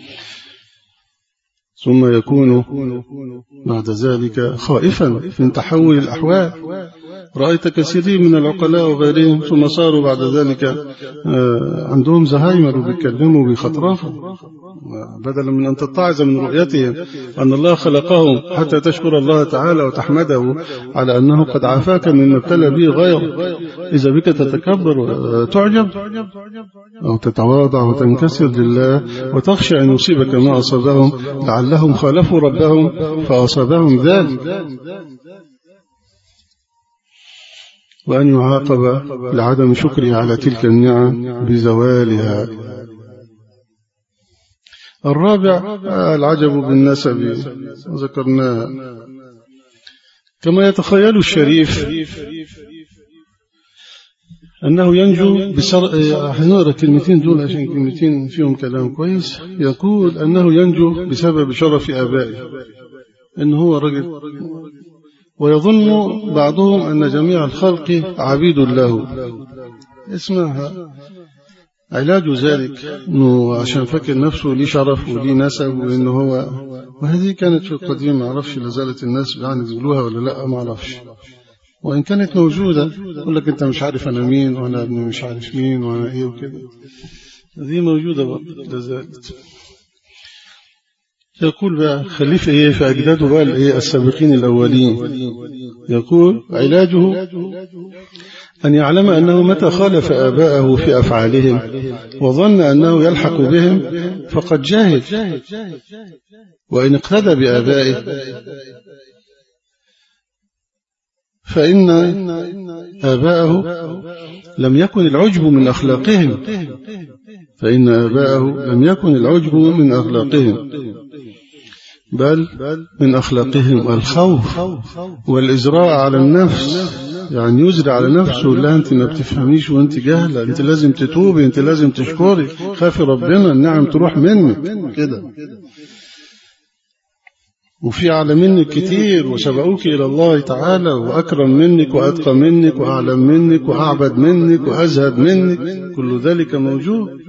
ثم يكون بعد ذلك خائفا من تحول الأحوال. رأيت كثيرين من العقلاء وغيرهم ثم صاروا بعد ذلك عندهم زهايمر وبيتكلموا وبيخطرفوا، بدلا من أن تتعظ من رؤيتهم أن الله خلقهم حتى تشكر الله تعالى وتحمده على أنه قد عافاك مما ابتلى به غير. إذا بك تتكبر وتعجب أو تتواضع وتنكسر لله وتخشى أن يصيبك ما أصابهم لعلهم خالفوا ربهم فأصابهم ذلك، وأن يعاقب لعدم شكره على تلك النعم بزوالها. الرابع العجب بالنسب، ذكرناه. كما يتخيل الشريف أنه ينجو بسر... هنقرأ الكلمتين دول عشان كلمتين فيهم كلام كويس. يقول أنه ينجو بسبب شرف آبائه، إن هو رجل، ويظن بعضهم أن جميع الخلق عبيد له. اسمها علاج ذلك إنه عشان فكر نفسه ليه شرف وليه نسب، وإنه هو، وهذه كانت في القديم، ما أعرفش لازالت الناس يعني بيقولوها ولا لا، ما أعرفش، وإن كانت موجودة يقول لك أنت مش عارف أنا مين، وأنا ابن مش عارف مين، وأنا إيه وكده. هذه موجودة برضه لازالت. يقول بقى خليفة إيه في أجداده بقى الإيه السابقين الأولين. يقول علاجه أن يعلم أنه متى خالف آباءه في أفعالهم وظن أنه يلحق بهم فقد جاهل، وإن اقتدى بآبائه فإن آباءه لم يكن العجب من أخلاقهم فإن آباءه لم يكن العجب من أخلاقهم بل من أخلاقهم الخوف والإزراء على النفس، يعني يزرع على نفسه، لا أنت ما بتفهميش وأنت جاهلة، أنت لازم تتوبي، أنت لازم تشكري، خافي ربنا، النعم تروح منك كده، وفي أعلى منك كتير وسبقوك إلى الله تعالى، وأكرم منك وأتقى منك وأعلم منك وأعبد منك وأزهد منك، كل ذلك موجود.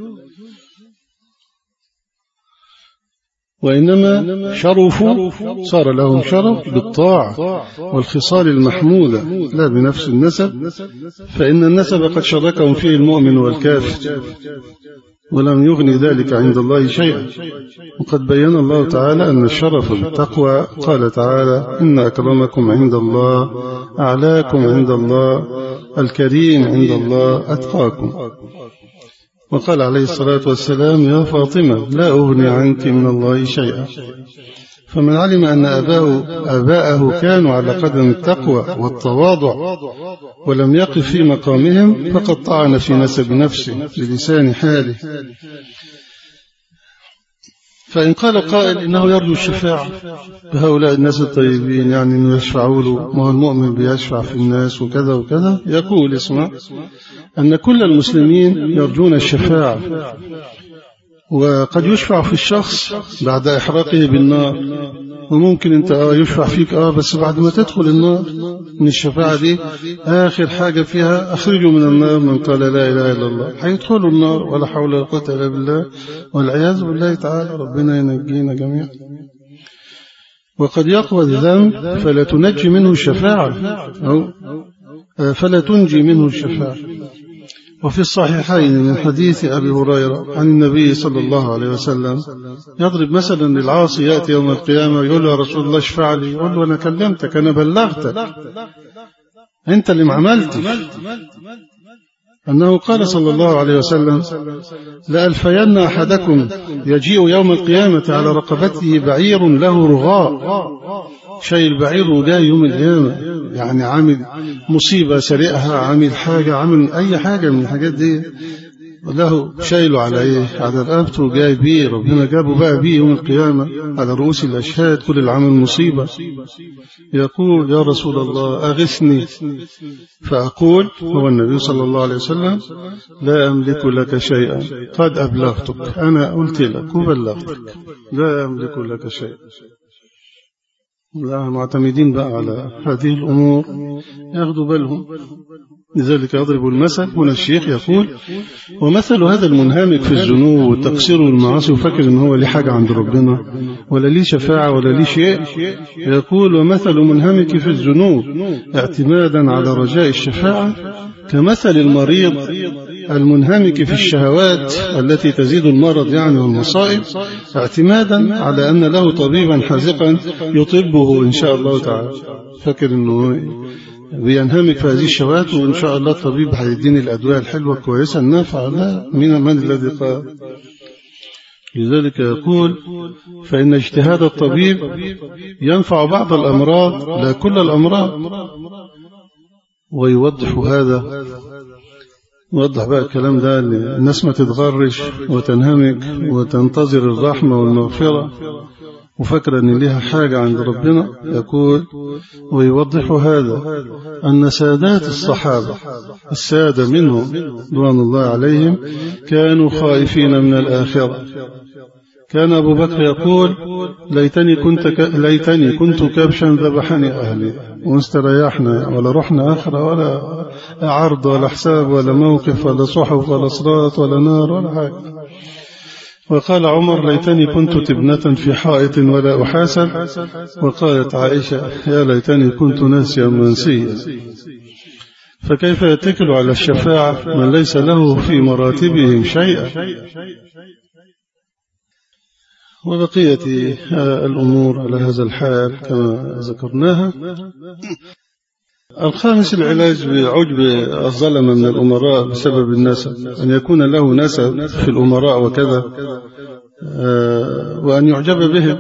وإنما شرفوا صار لهم شرف بالطاعة والخصال المحمودة لا بنفس النسب، فإن النسب قد شركهم فيه المؤمن والكافر ولم يغني ذلك عند الله شيئا. وقد بين الله تعالى أن الشرف بالتقوى، قال تعالى إن أكرمكم عند الله أعلاكم عند الله الكريم عند الله أتقاكم. وقال عليه الصلاة والسلام يا فاطمة لا أغني عنك من الله شيئا. فمن علم أن أباه آباءه كانوا على قدم التقوى والتواضع ولم يقف في مقامهم فقد طعن في نسب نفسه بلسان حاله. فإن قال قائل إنه يرجو الشفاعة بهؤلاء الناس الطيبين، يعني أنه يشفعوا له، ما هو المؤمن بيشفع في الناس وكذا وكذا، يقول اسمع أن كل المسلمين يرجون الشفاعة، وقد يشفع في الشخص بعد إحراقه بالنار، وممكن أنت آه يشفع فيك آه بس بعد ما تدخل النار. من الشفاعة دي آخر حاجة فيها أخرجوا من النار من قال لا إله إلا الله، هيدخلوا النار ولا حول ولا قوة إلا بالله والعياذ بالله تعالى، ربنا ينجينا جميعا. وقد يقوى الذنب فلا تنجي منه الشفاعة أو فلا تنجي منه الشفاعة. وفي الصحيحين من حديث أبي هريرة عن النبي صلى الله عليه وسلم يضرب مثلا للعاصي يأتي يوم القيامة يقول له يا رسول الله اشفع لي، يقول له أنا كلمتك، أنا بلغتك، أنت اللي ما عملتش. أنه قال صلى الله عليه وسلم لألفين أحدكم يجيء يوم القيامة على رقبته بعير له رغاء، شيء البعير جاي يوم القيامة يعني عامل مصيبة سرقها، عامل حاجة، عامل أي حاجة من الحاجات دي، له شايله على إيه؟ على رقبته، جاي بيه، ربنا جابه بقى بيه يوم القيامة على رؤوس الأشهاد، كل العمل مصيبة. يقول يا رسول الله أغثني، فأقول هو النبي صلى الله عليه وسلم لا أملك لك شيئا قد أبلغتك، أنا قلت لك وبلغتك، لا أملك لك شيئا. لا معتمدين بقى على هذه الأمور، ياخذوا بالهم. لذلك يضرب المثل هنا الشيخ يقول ومثل هذا المنهمك في الذنوب والتقصير والمعاصي وفكر ان هو ليه حاجة عند ربنا ولا ليه شفاعة ولا ليه شيء، يقول ومثل منهمك في الذنوب اعتمادا على رجاء الشفاعة كمثل المريض المنهمك في الشهوات التي تزيد المرض يعني والمصائب اعتمادا على أن له طبيبا حاذقا يطبه إن شاء الله تعالى، فكر أنه بينهمك في هذه الشهوات وإن شاء الله الطبيب هيديني الأدوية الحلوة الكويسة النافعة. لا، من من الذي قال؟ لذلك يقول فإن اجتهاد الطبيب ينفع بعض الأمراض لا كل الأمراض. ويوضح هذا، يوضح بقى الكلام ده الناس ما تتغرش وتنهمك وتنتظر الرحمة والمغفرة وفكر أن لها حاجة عند ربنا. يقول ويوضح هذا أن سادات الصحابة السادة منهم رضوان الله عليهم كانوا خائفين من الآخرة. كان أبو بكر يقول ليتني كنت ك... ليتني كنت كبشا ذبحني أهلي واستريحنا ولا رحنا آخرة ولا عرض ولا حساب ولا موقف ولا صحف ولا صراط ولا نار ولا حاجة. وقال عمر ليتني كنت تبنة في حائط ولا أحاسب. وقالت عائشة يا ليتني كنت ناسيا منسيا. فكيف يتكل على الشفاعة من ليس له في مراتبهم شيئا؟ وبقية الأمور على هذا الحال كما ذكرناها. الخامس العلاج بعجب الظلمة من الأمراء بسبب النسب، أن يكون له نسب في الأمراء وكذا وأن يعجب بهم.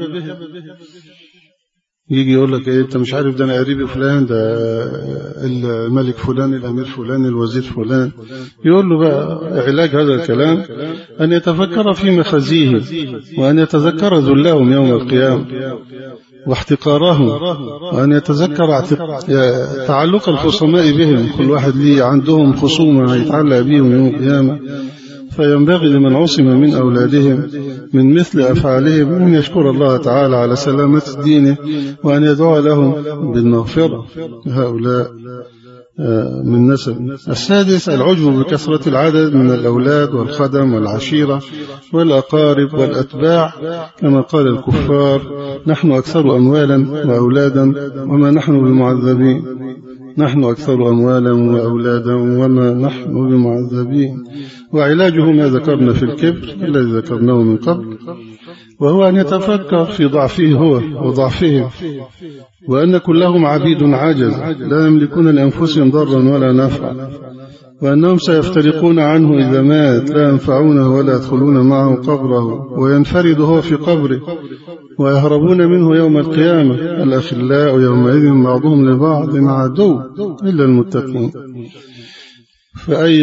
يجي يقول لك إيه أنت مش عارف ده أنا قريبي فلان، ده الملك فلان، الأمير فلان، الوزير فلان. يقول له بقى علاج هذا الكلام أن يتفكر في مخزيه وأن يتذكر ذلهم يوم القيامة واحتقارهم، وأن يتذكر تعلق الخصماء بهم. كل واحد ليه عندهم خصومة هيتعلق بهم يوم القيامة. فينبغي لمن عصم من أولادهم من مثل أفعالهم أن يشكر الله تعالى على سلامة دينه وأن يدعو لهم بالمغفرة هؤلاء من نسب. السادس العجب بكثرة العدد من الأولاد والخدم والعشيرة والأقارب والأتباع، كما قال الكفار نحن أكثر أموالا وأولادا وما نحن بمعذبين. نحن أكثر أموالا وأولادا وما نحن بمعذبين. وعلاجه ما ذكرنا في الكبر الذي ذكرناه من قبل، وهو أن يتفكر في ضعفه هو وضعفهم، وأن كلهم عبيد عاجز لا يملكون لأنفسهم ضرا ولا نفعا، وأنهم سيفترقون عنه إذا مات لا ينفعونه ولا يدخلون معه قبره، وينفرد هو في قبره ويهربون منه يوم القيامة. الأخلاء يومئذ بعضهم لبعض عدو إلا المتقين. فأي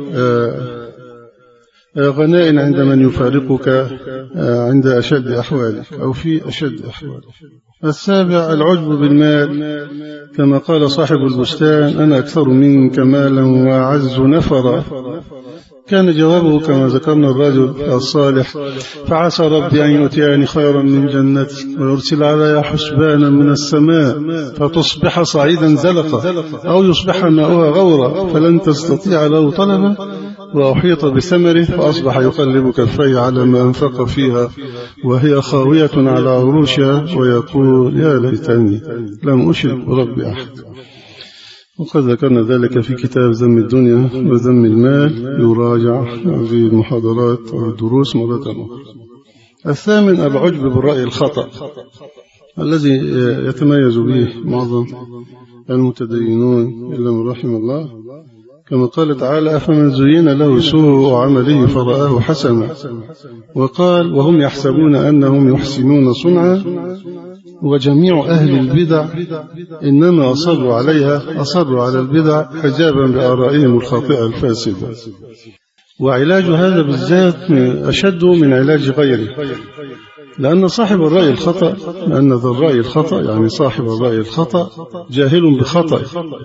غناء عند من يفارقك عند أشد أحوالك أو في أشد أحوالك. السابع العجب بالمال، كما قال صاحب البستان أنا أكثر منك مالا وأعز نفرا. كان جوابه كما ذكرنا الرجل الصالح فعسى ربي أن يؤتيني خيرا من جنتي ويرسل علي حسبانا من السماء فتصبح صعيدا زلقا أو يصبح ماؤها غورا فلن تستطيع له طلبا، وأحيط بثمره فأصبح يقلب كفيه على ما أنفق فيها وهي خاوية على عروشها ويقول يا ليتني لم أشرك بربي أحد. وقد ذكرنا ذلك في كتاب ذم الدنيا وذم المال، يراجع في المحاضرات والدروس مرة أخرى. الثامن العجب بالرأي الخطأ الذي يتميز به معظم المتدينون إلا من رحم الله، كما قال تعالى أفمن زين له سوء عمله فرآه حسنا، وقال وهم يحسبون أنهم يحسنون صنعا وجميع أهل البدع إنما أصروا عليها أصروا على البدع حجابا بآرائهم الخاطئة الفاسدة. وعلاج هذا بالذات أشد من علاج غيره، لأن صاحب الرأي الخطأ لأن ذا الرأي الخطأ يعني صاحب الرأي الخطأ جاهل بخطأ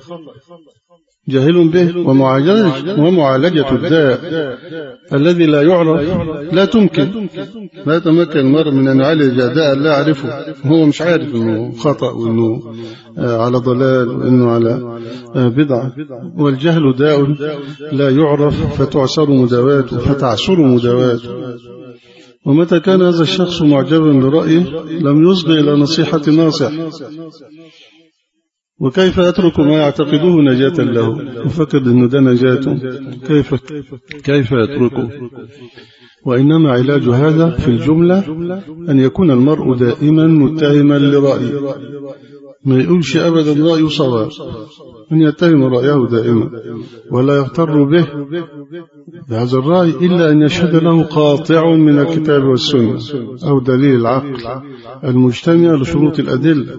جاهل به، ومعالجة, ومعالجة الداء الذي لا يعرف لا تمكن لا يتمكن المرء من أن يعالج داء لا يعرفه، هو مش عارف أنه خطأ وأنه على ضلال وأنه على بدعة. والجهل داء لا يعرف فتعسر مداواته فتعسر مداواته. ومتى كان هذا الشخص معجبا برأيه لم يصغي إلى نصيحة ناصح. وكيف أترك ما يعتقده نجاة له وفكر أنه ده نجاته، كيف كيف أتركه؟ وإنما علاج هذا في الجملة أن يكون المرء دائما متهما لرأيه، ما يقولش أبدا رأيه صواب، أن يتهم رأيه دائما ولا يغتر به بهذا الرأي إلا أن يشهد له قاطع من الكتاب والسنة أو دليل العقل المجتمع لشروط الأدلة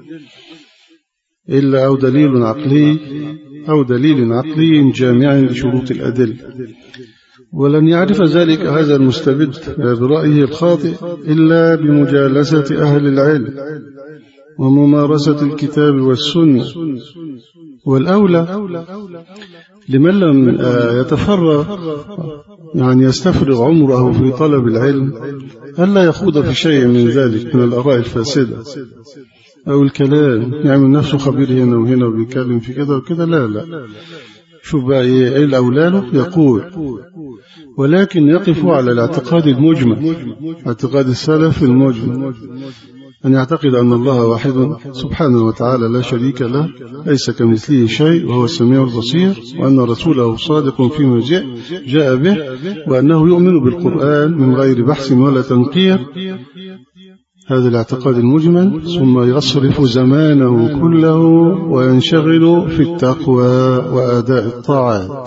إلا أو دليل عقلي أو دليل عقلي جامع لشروط الأدلة. ولن يعرف ذلك هذا المستبد برأيه الخاطئ إلا بمجالسة أهل العلم وممارسة الكتاب والسنة. والأولى لمن لم يتفرغ يعني يستفرغ عمره في طلب العلم ألا يخوض في شيء من ذلك من الآراء الفاسدة أو الكلام، يعمل نفسه خبير هنا وهنا وبيتكلم في كده وكده. لا لا شوف بقى إيه الأولاد يقول، ولكن يقف على الاعتقاد المجمل، اعتقاد السلف المجمل، أن يعتقد أن الله واحد سبحانه وتعالى لا شريك له، ليس كمثله شيء وهو السميع البصير، وأن رسوله صادق فيما جاء, جاء به، وأنه يؤمن بالقرآن من غير بحث ولا تنقير. هذا الاعتقاد المجمل. ثم يصرف زمانه كله وينشغل في التقوى وأداء الطاعات.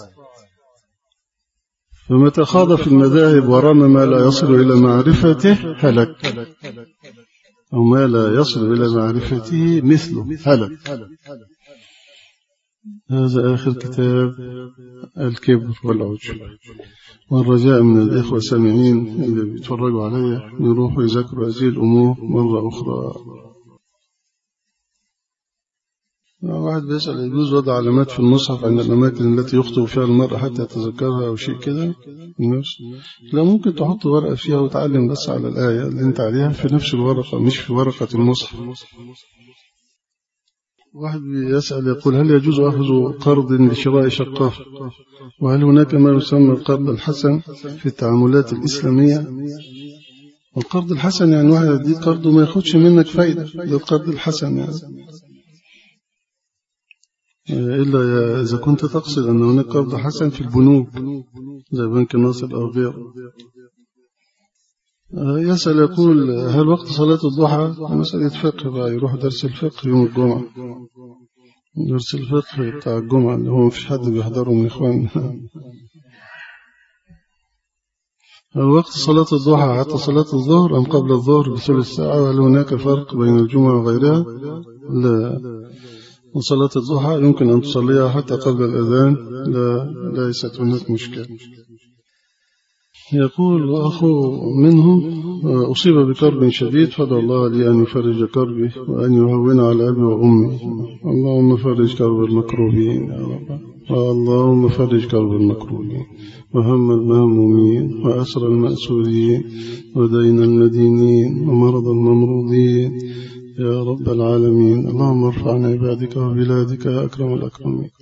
فمتى خاض في المذاهب ورمى ما لا يصل إلى معرفته هلك، أو ما لا يصل إلى معرفته مثله هلك. هذا آخر كتاب الكبر والعجب. والرجاء من الإخوة السامعين إذا بيتفرجوا علي يروحوا يذكروا هذه الأمور مرة أخرى. واحد بيسأل يجوز وضع علامات في المصحف عند الأماكن التي يخطئ فيها المرء حتى يتذكرها أو شيء كده؟ لا، ممكن تحط ورقة فيها وتعلم بس على الآية اللي انت عليها في نفس الورقة، مش في ورقة المصحف. واحد يسأل يقول هل يجوز أخذ قرض لشراء شقة؟ وهل هناك ما يسمى القرض الحسن في التعاملات الإسلامية؟ القرض الحسن يعني واحد يديك قرض وما ياخدش منك فايدة، ده القرض الحسن يعني. إلا إذا كنت تقصد أن هناك قرض حسن في البنوك زي بنك الناصر أو غيره. يسأل يقول هل وقت صلاة الضحى؟ مسألة فقه بقى، يروح درس الفقه يوم الجمعة، درس الفقه بتاع الجمعة اللي هو مفيش حد بيحضره من إخوان. هل وقت صلاة الضحى حتى صلاة الظهر أم قبل الظهر بثلث ساعة؟ وهل هناك فرق بين الجمعة وغيرها؟ لا، وصلاة الضحى يمكن أن تصليها حتى قبل الأذان، لا ليست هناك مشكلة. يقول أخو منهم أصيب بكرب شديد فدعا الله لي أن يفرج كربي وأن يهون على أبي وأمي. اللهم فرج كرب المكروبين يا رب، اللهم فرج كرب المكروبين وهم المهمومين وأسر المأسورين ودين المدينين ومرض الممروضين يا رب العالمين. اللهم ارفع عن عبادك وبلادك يا أكرم الأكرمين.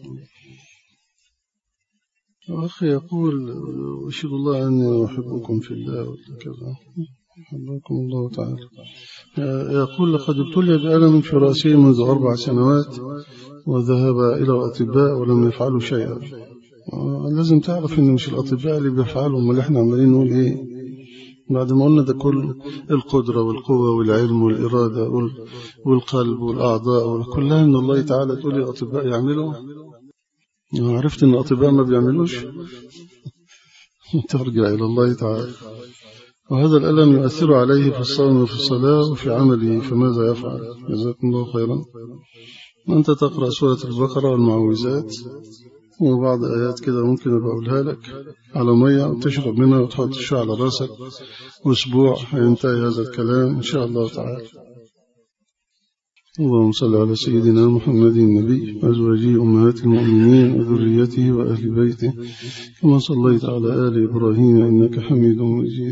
أخي يقول أشهد الله أني أحبكم في الله وكذا، أحبكم الله تعالى. يقول لقد ابتلي بألم في رأسه منذ أربع سنوات وذهب إلى الأطباء ولم يفعلوا شيئا. لازم تعرف إن مش الأطباء اللي بيفعلوا، ما احنا عمالين نقول إيه بعد ما قلنا ده كله، القدرة والقوة والعلم والإرادة والقلب والأعضاء كلها إن الله تعالى تقول الأطباء يعملوا. عرفت إن الأطباء ما بيعملوش، ترجع إلى الله تعالى. وهذا الألم يؤثر عليه في الصوم وفي الصلاة وفي عمله، فماذا يفعل؟ جزاكم الله خيرا. أنت تقرأ سورة البقرة والمعوذات وبعض آيات كده ممكن أقولها لك على مية وتشرب منها وتحط الشيء على رأسك، وأسبوع هينتهي هذا الكلام إن شاء الله تعالى. اللهم صل على سيدنا محمد النبي وأزواجه أمهات المؤمنين وذريته وأهل بيته كما صليت على آل إبراهيم إنك حميد مجيد.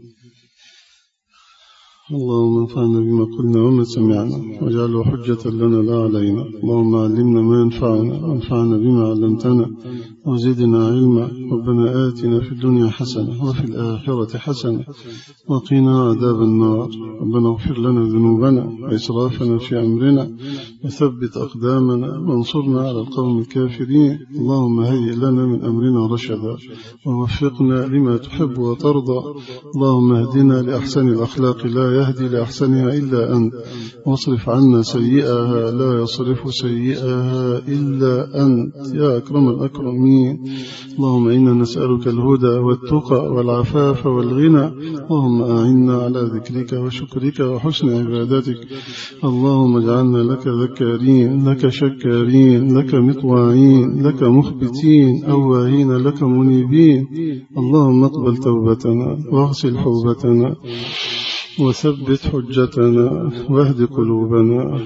اللهم انفعنا بما قلنا وما سمعنا واجعله حجة لنا لا علينا. اللهم علمنا ما ينفعنا وانفعنا بما علمتنا وزدنا علما. ربنا آتنا في الدنيا حسنة وفي الآخرة حسنة وقنا عذاب النار. ربنا اغفر لنا ذنوبنا وإسرافنا في أمرنا وثبت أقدامنا وانصرنا على القوم الكافرين. اللهم هيئ لنا من أمرنا رشدا ووفقنا لما تحب وترضى. اللهم اهدنا لأحسن الأخلاق لا لا يهدي لأحسنها إلا أنت، واصرف عنا سيئها لا يصرف سيئها إلا أنت يا أكرم الأكرمين. اللهم إنا نسألك الهدى والتقى والعفاف والغنى. اللهم أعنا على ذكرك وشكرك وحسن عبادتك. اللهم اجعلنا لك ذكارين لك شكارين لك مطواعين لك مخبتين أواهين لك منيبين. اللهم اقبل توبتنا واغسل حوبتنا وثبت حجتنا واهد قلوبنا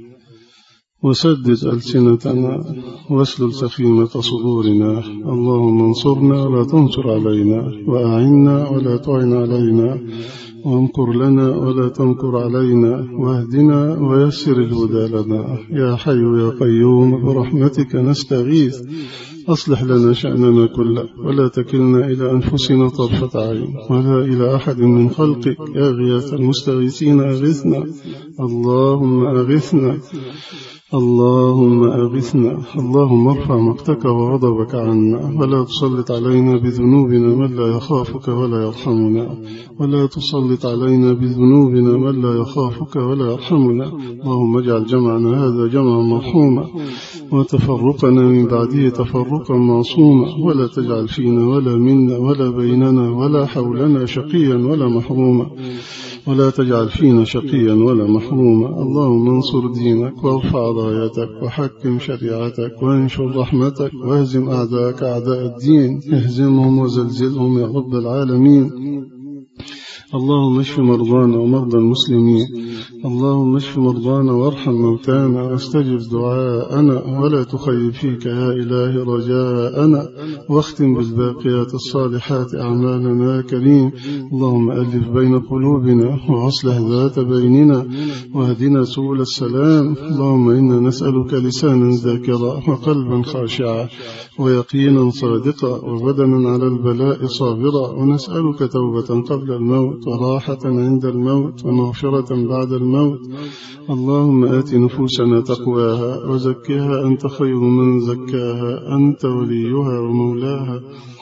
وسدد ألسنتنا واسلل سخيمة صدورنا. اللهم انصرنا ولا تنصر علينا، وأعنا ولا تعن علينا، وامكر لنا ولا تمكر علينا، واهدنا ويسر الهدى لنا. يا حي يا قيوم برحمتك نستغيث، أصلح لنا شأننا كله ولا تكلنا إلى أنفسنا طرفة عين ولا إلى أحد من خلقك. يا غياث المستغيثين أغثنا، اللهم أغثنا، اللهم أغثنا. اللهم ارفع مقتك وغضبك عنا، ولا تسلط علينا بذنوبنا من لا يخافك ولا يرحمنا، ولا تسلط علينا بذنوبنا من لا يخافك ولا يرحمنا. اللهم اجعل جمعنا هذا جمعا مرحوما، وتفرقنا من بعده تفرقا معصوما، ولا تجعل فينا ولا منا ولا بيننا ولا حولنا شقيا ولا محروما، ولا تجعل فينا شقيا ولا محروما. اللهم انصر دينك وارفع رايتك وحكم شريعتك وانشر رحمتك واهزم أعداءك أعداء الدين، اهزمهم وزلزلهم يا رب العالمين. اللهم اشف مرضانا ومرضى المسلمين، اللهم اشف مرضانا وارحم موتانا واستجب دعاءنا، ولا تخيب فيك يا إلهي رجاءنا، واختم بالباقيات الصالحات أعمالنا يا كريم. اللهم ألف بين قلوبنا وأصلح ذات بيننا واهدنا سبل السلام. اللهم إنا نسألك لسانا ذاكرا وقلبا خاشعا ويقينا صادقا وبدنا على البلاء صابرا، ونسألك توبة قبل الموت وراحة عند الموت ومغفرة بعد الموت. اللهم آت نفوسنا تقواها وزكها أنت خير من زكاها، أنت وليها ومولاها،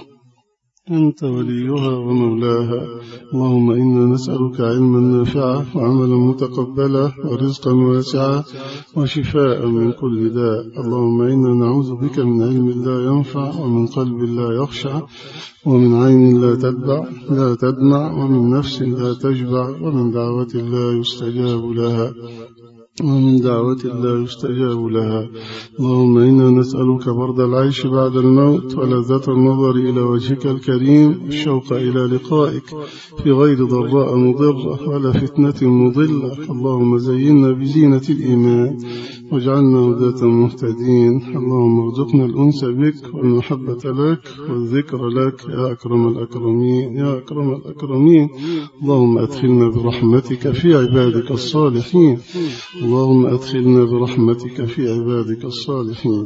أنت وليها ومولاها. اللهم إنا نسألك علما نافعا وعملا متقبلا ورزقا واسعا وشفاء من كل داء. اللهم إنا نعوذ بك من علم لا ينفع ومن قلب لا يخشع ومن عين لا تدمع لا تدمع ومن نفس لا تشبع ومن دعوة لا يستجاب لها ومن دعوة لا يستجاب لها. اللهم إنا نسألك برد العيش بعد الموت ولذة النظر إلى وجهك الكريم والشوق إلى لقائك في غير ضراء مضرة ولا فتنة مضلة. اللهم زينا بزينة الإيمان واجعلنا هداة مهتدين. اللهم ارزقنا الأنس بك والمحبة لك والذكر لك يا أكرم الأكرمين يا أكرم الأكرمين. اللهم أدخلنا برحمتك في عبادك الصالحين، اللهم أدخلنا برحمتك في عبادك الصالحين.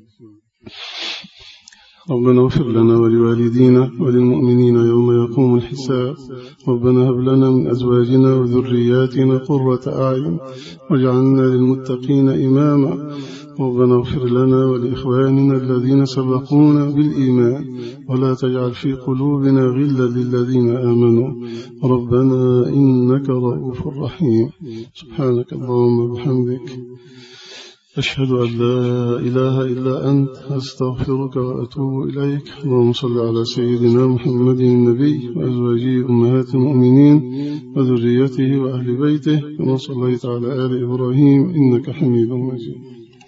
ربنا اغفر لنا ولوالدينا وللمؤمنين يوم يقوم الحساب. ربنا هب لنا من أزواجنا وذرياتنا قرة أعين واجعلنا للمتقين إماما. ربنا اغفر لنا ولإخواننا الذين سبقونا بالإيمان ولا تجعل في قلوبنا غلا للذين آمنوا ربنا إنك رؤوف رحيم. سبحانك اللهم وبحمدك أشهد أن لا إله إلا أنت أستغفرك وأتوب إليك. اللهم صل على سيدنا محمد النبي وأزواجه أمهات المؤمنين وذريته وأهل بيته كما صليت على آل إبراهيم إنك حميد مجيد.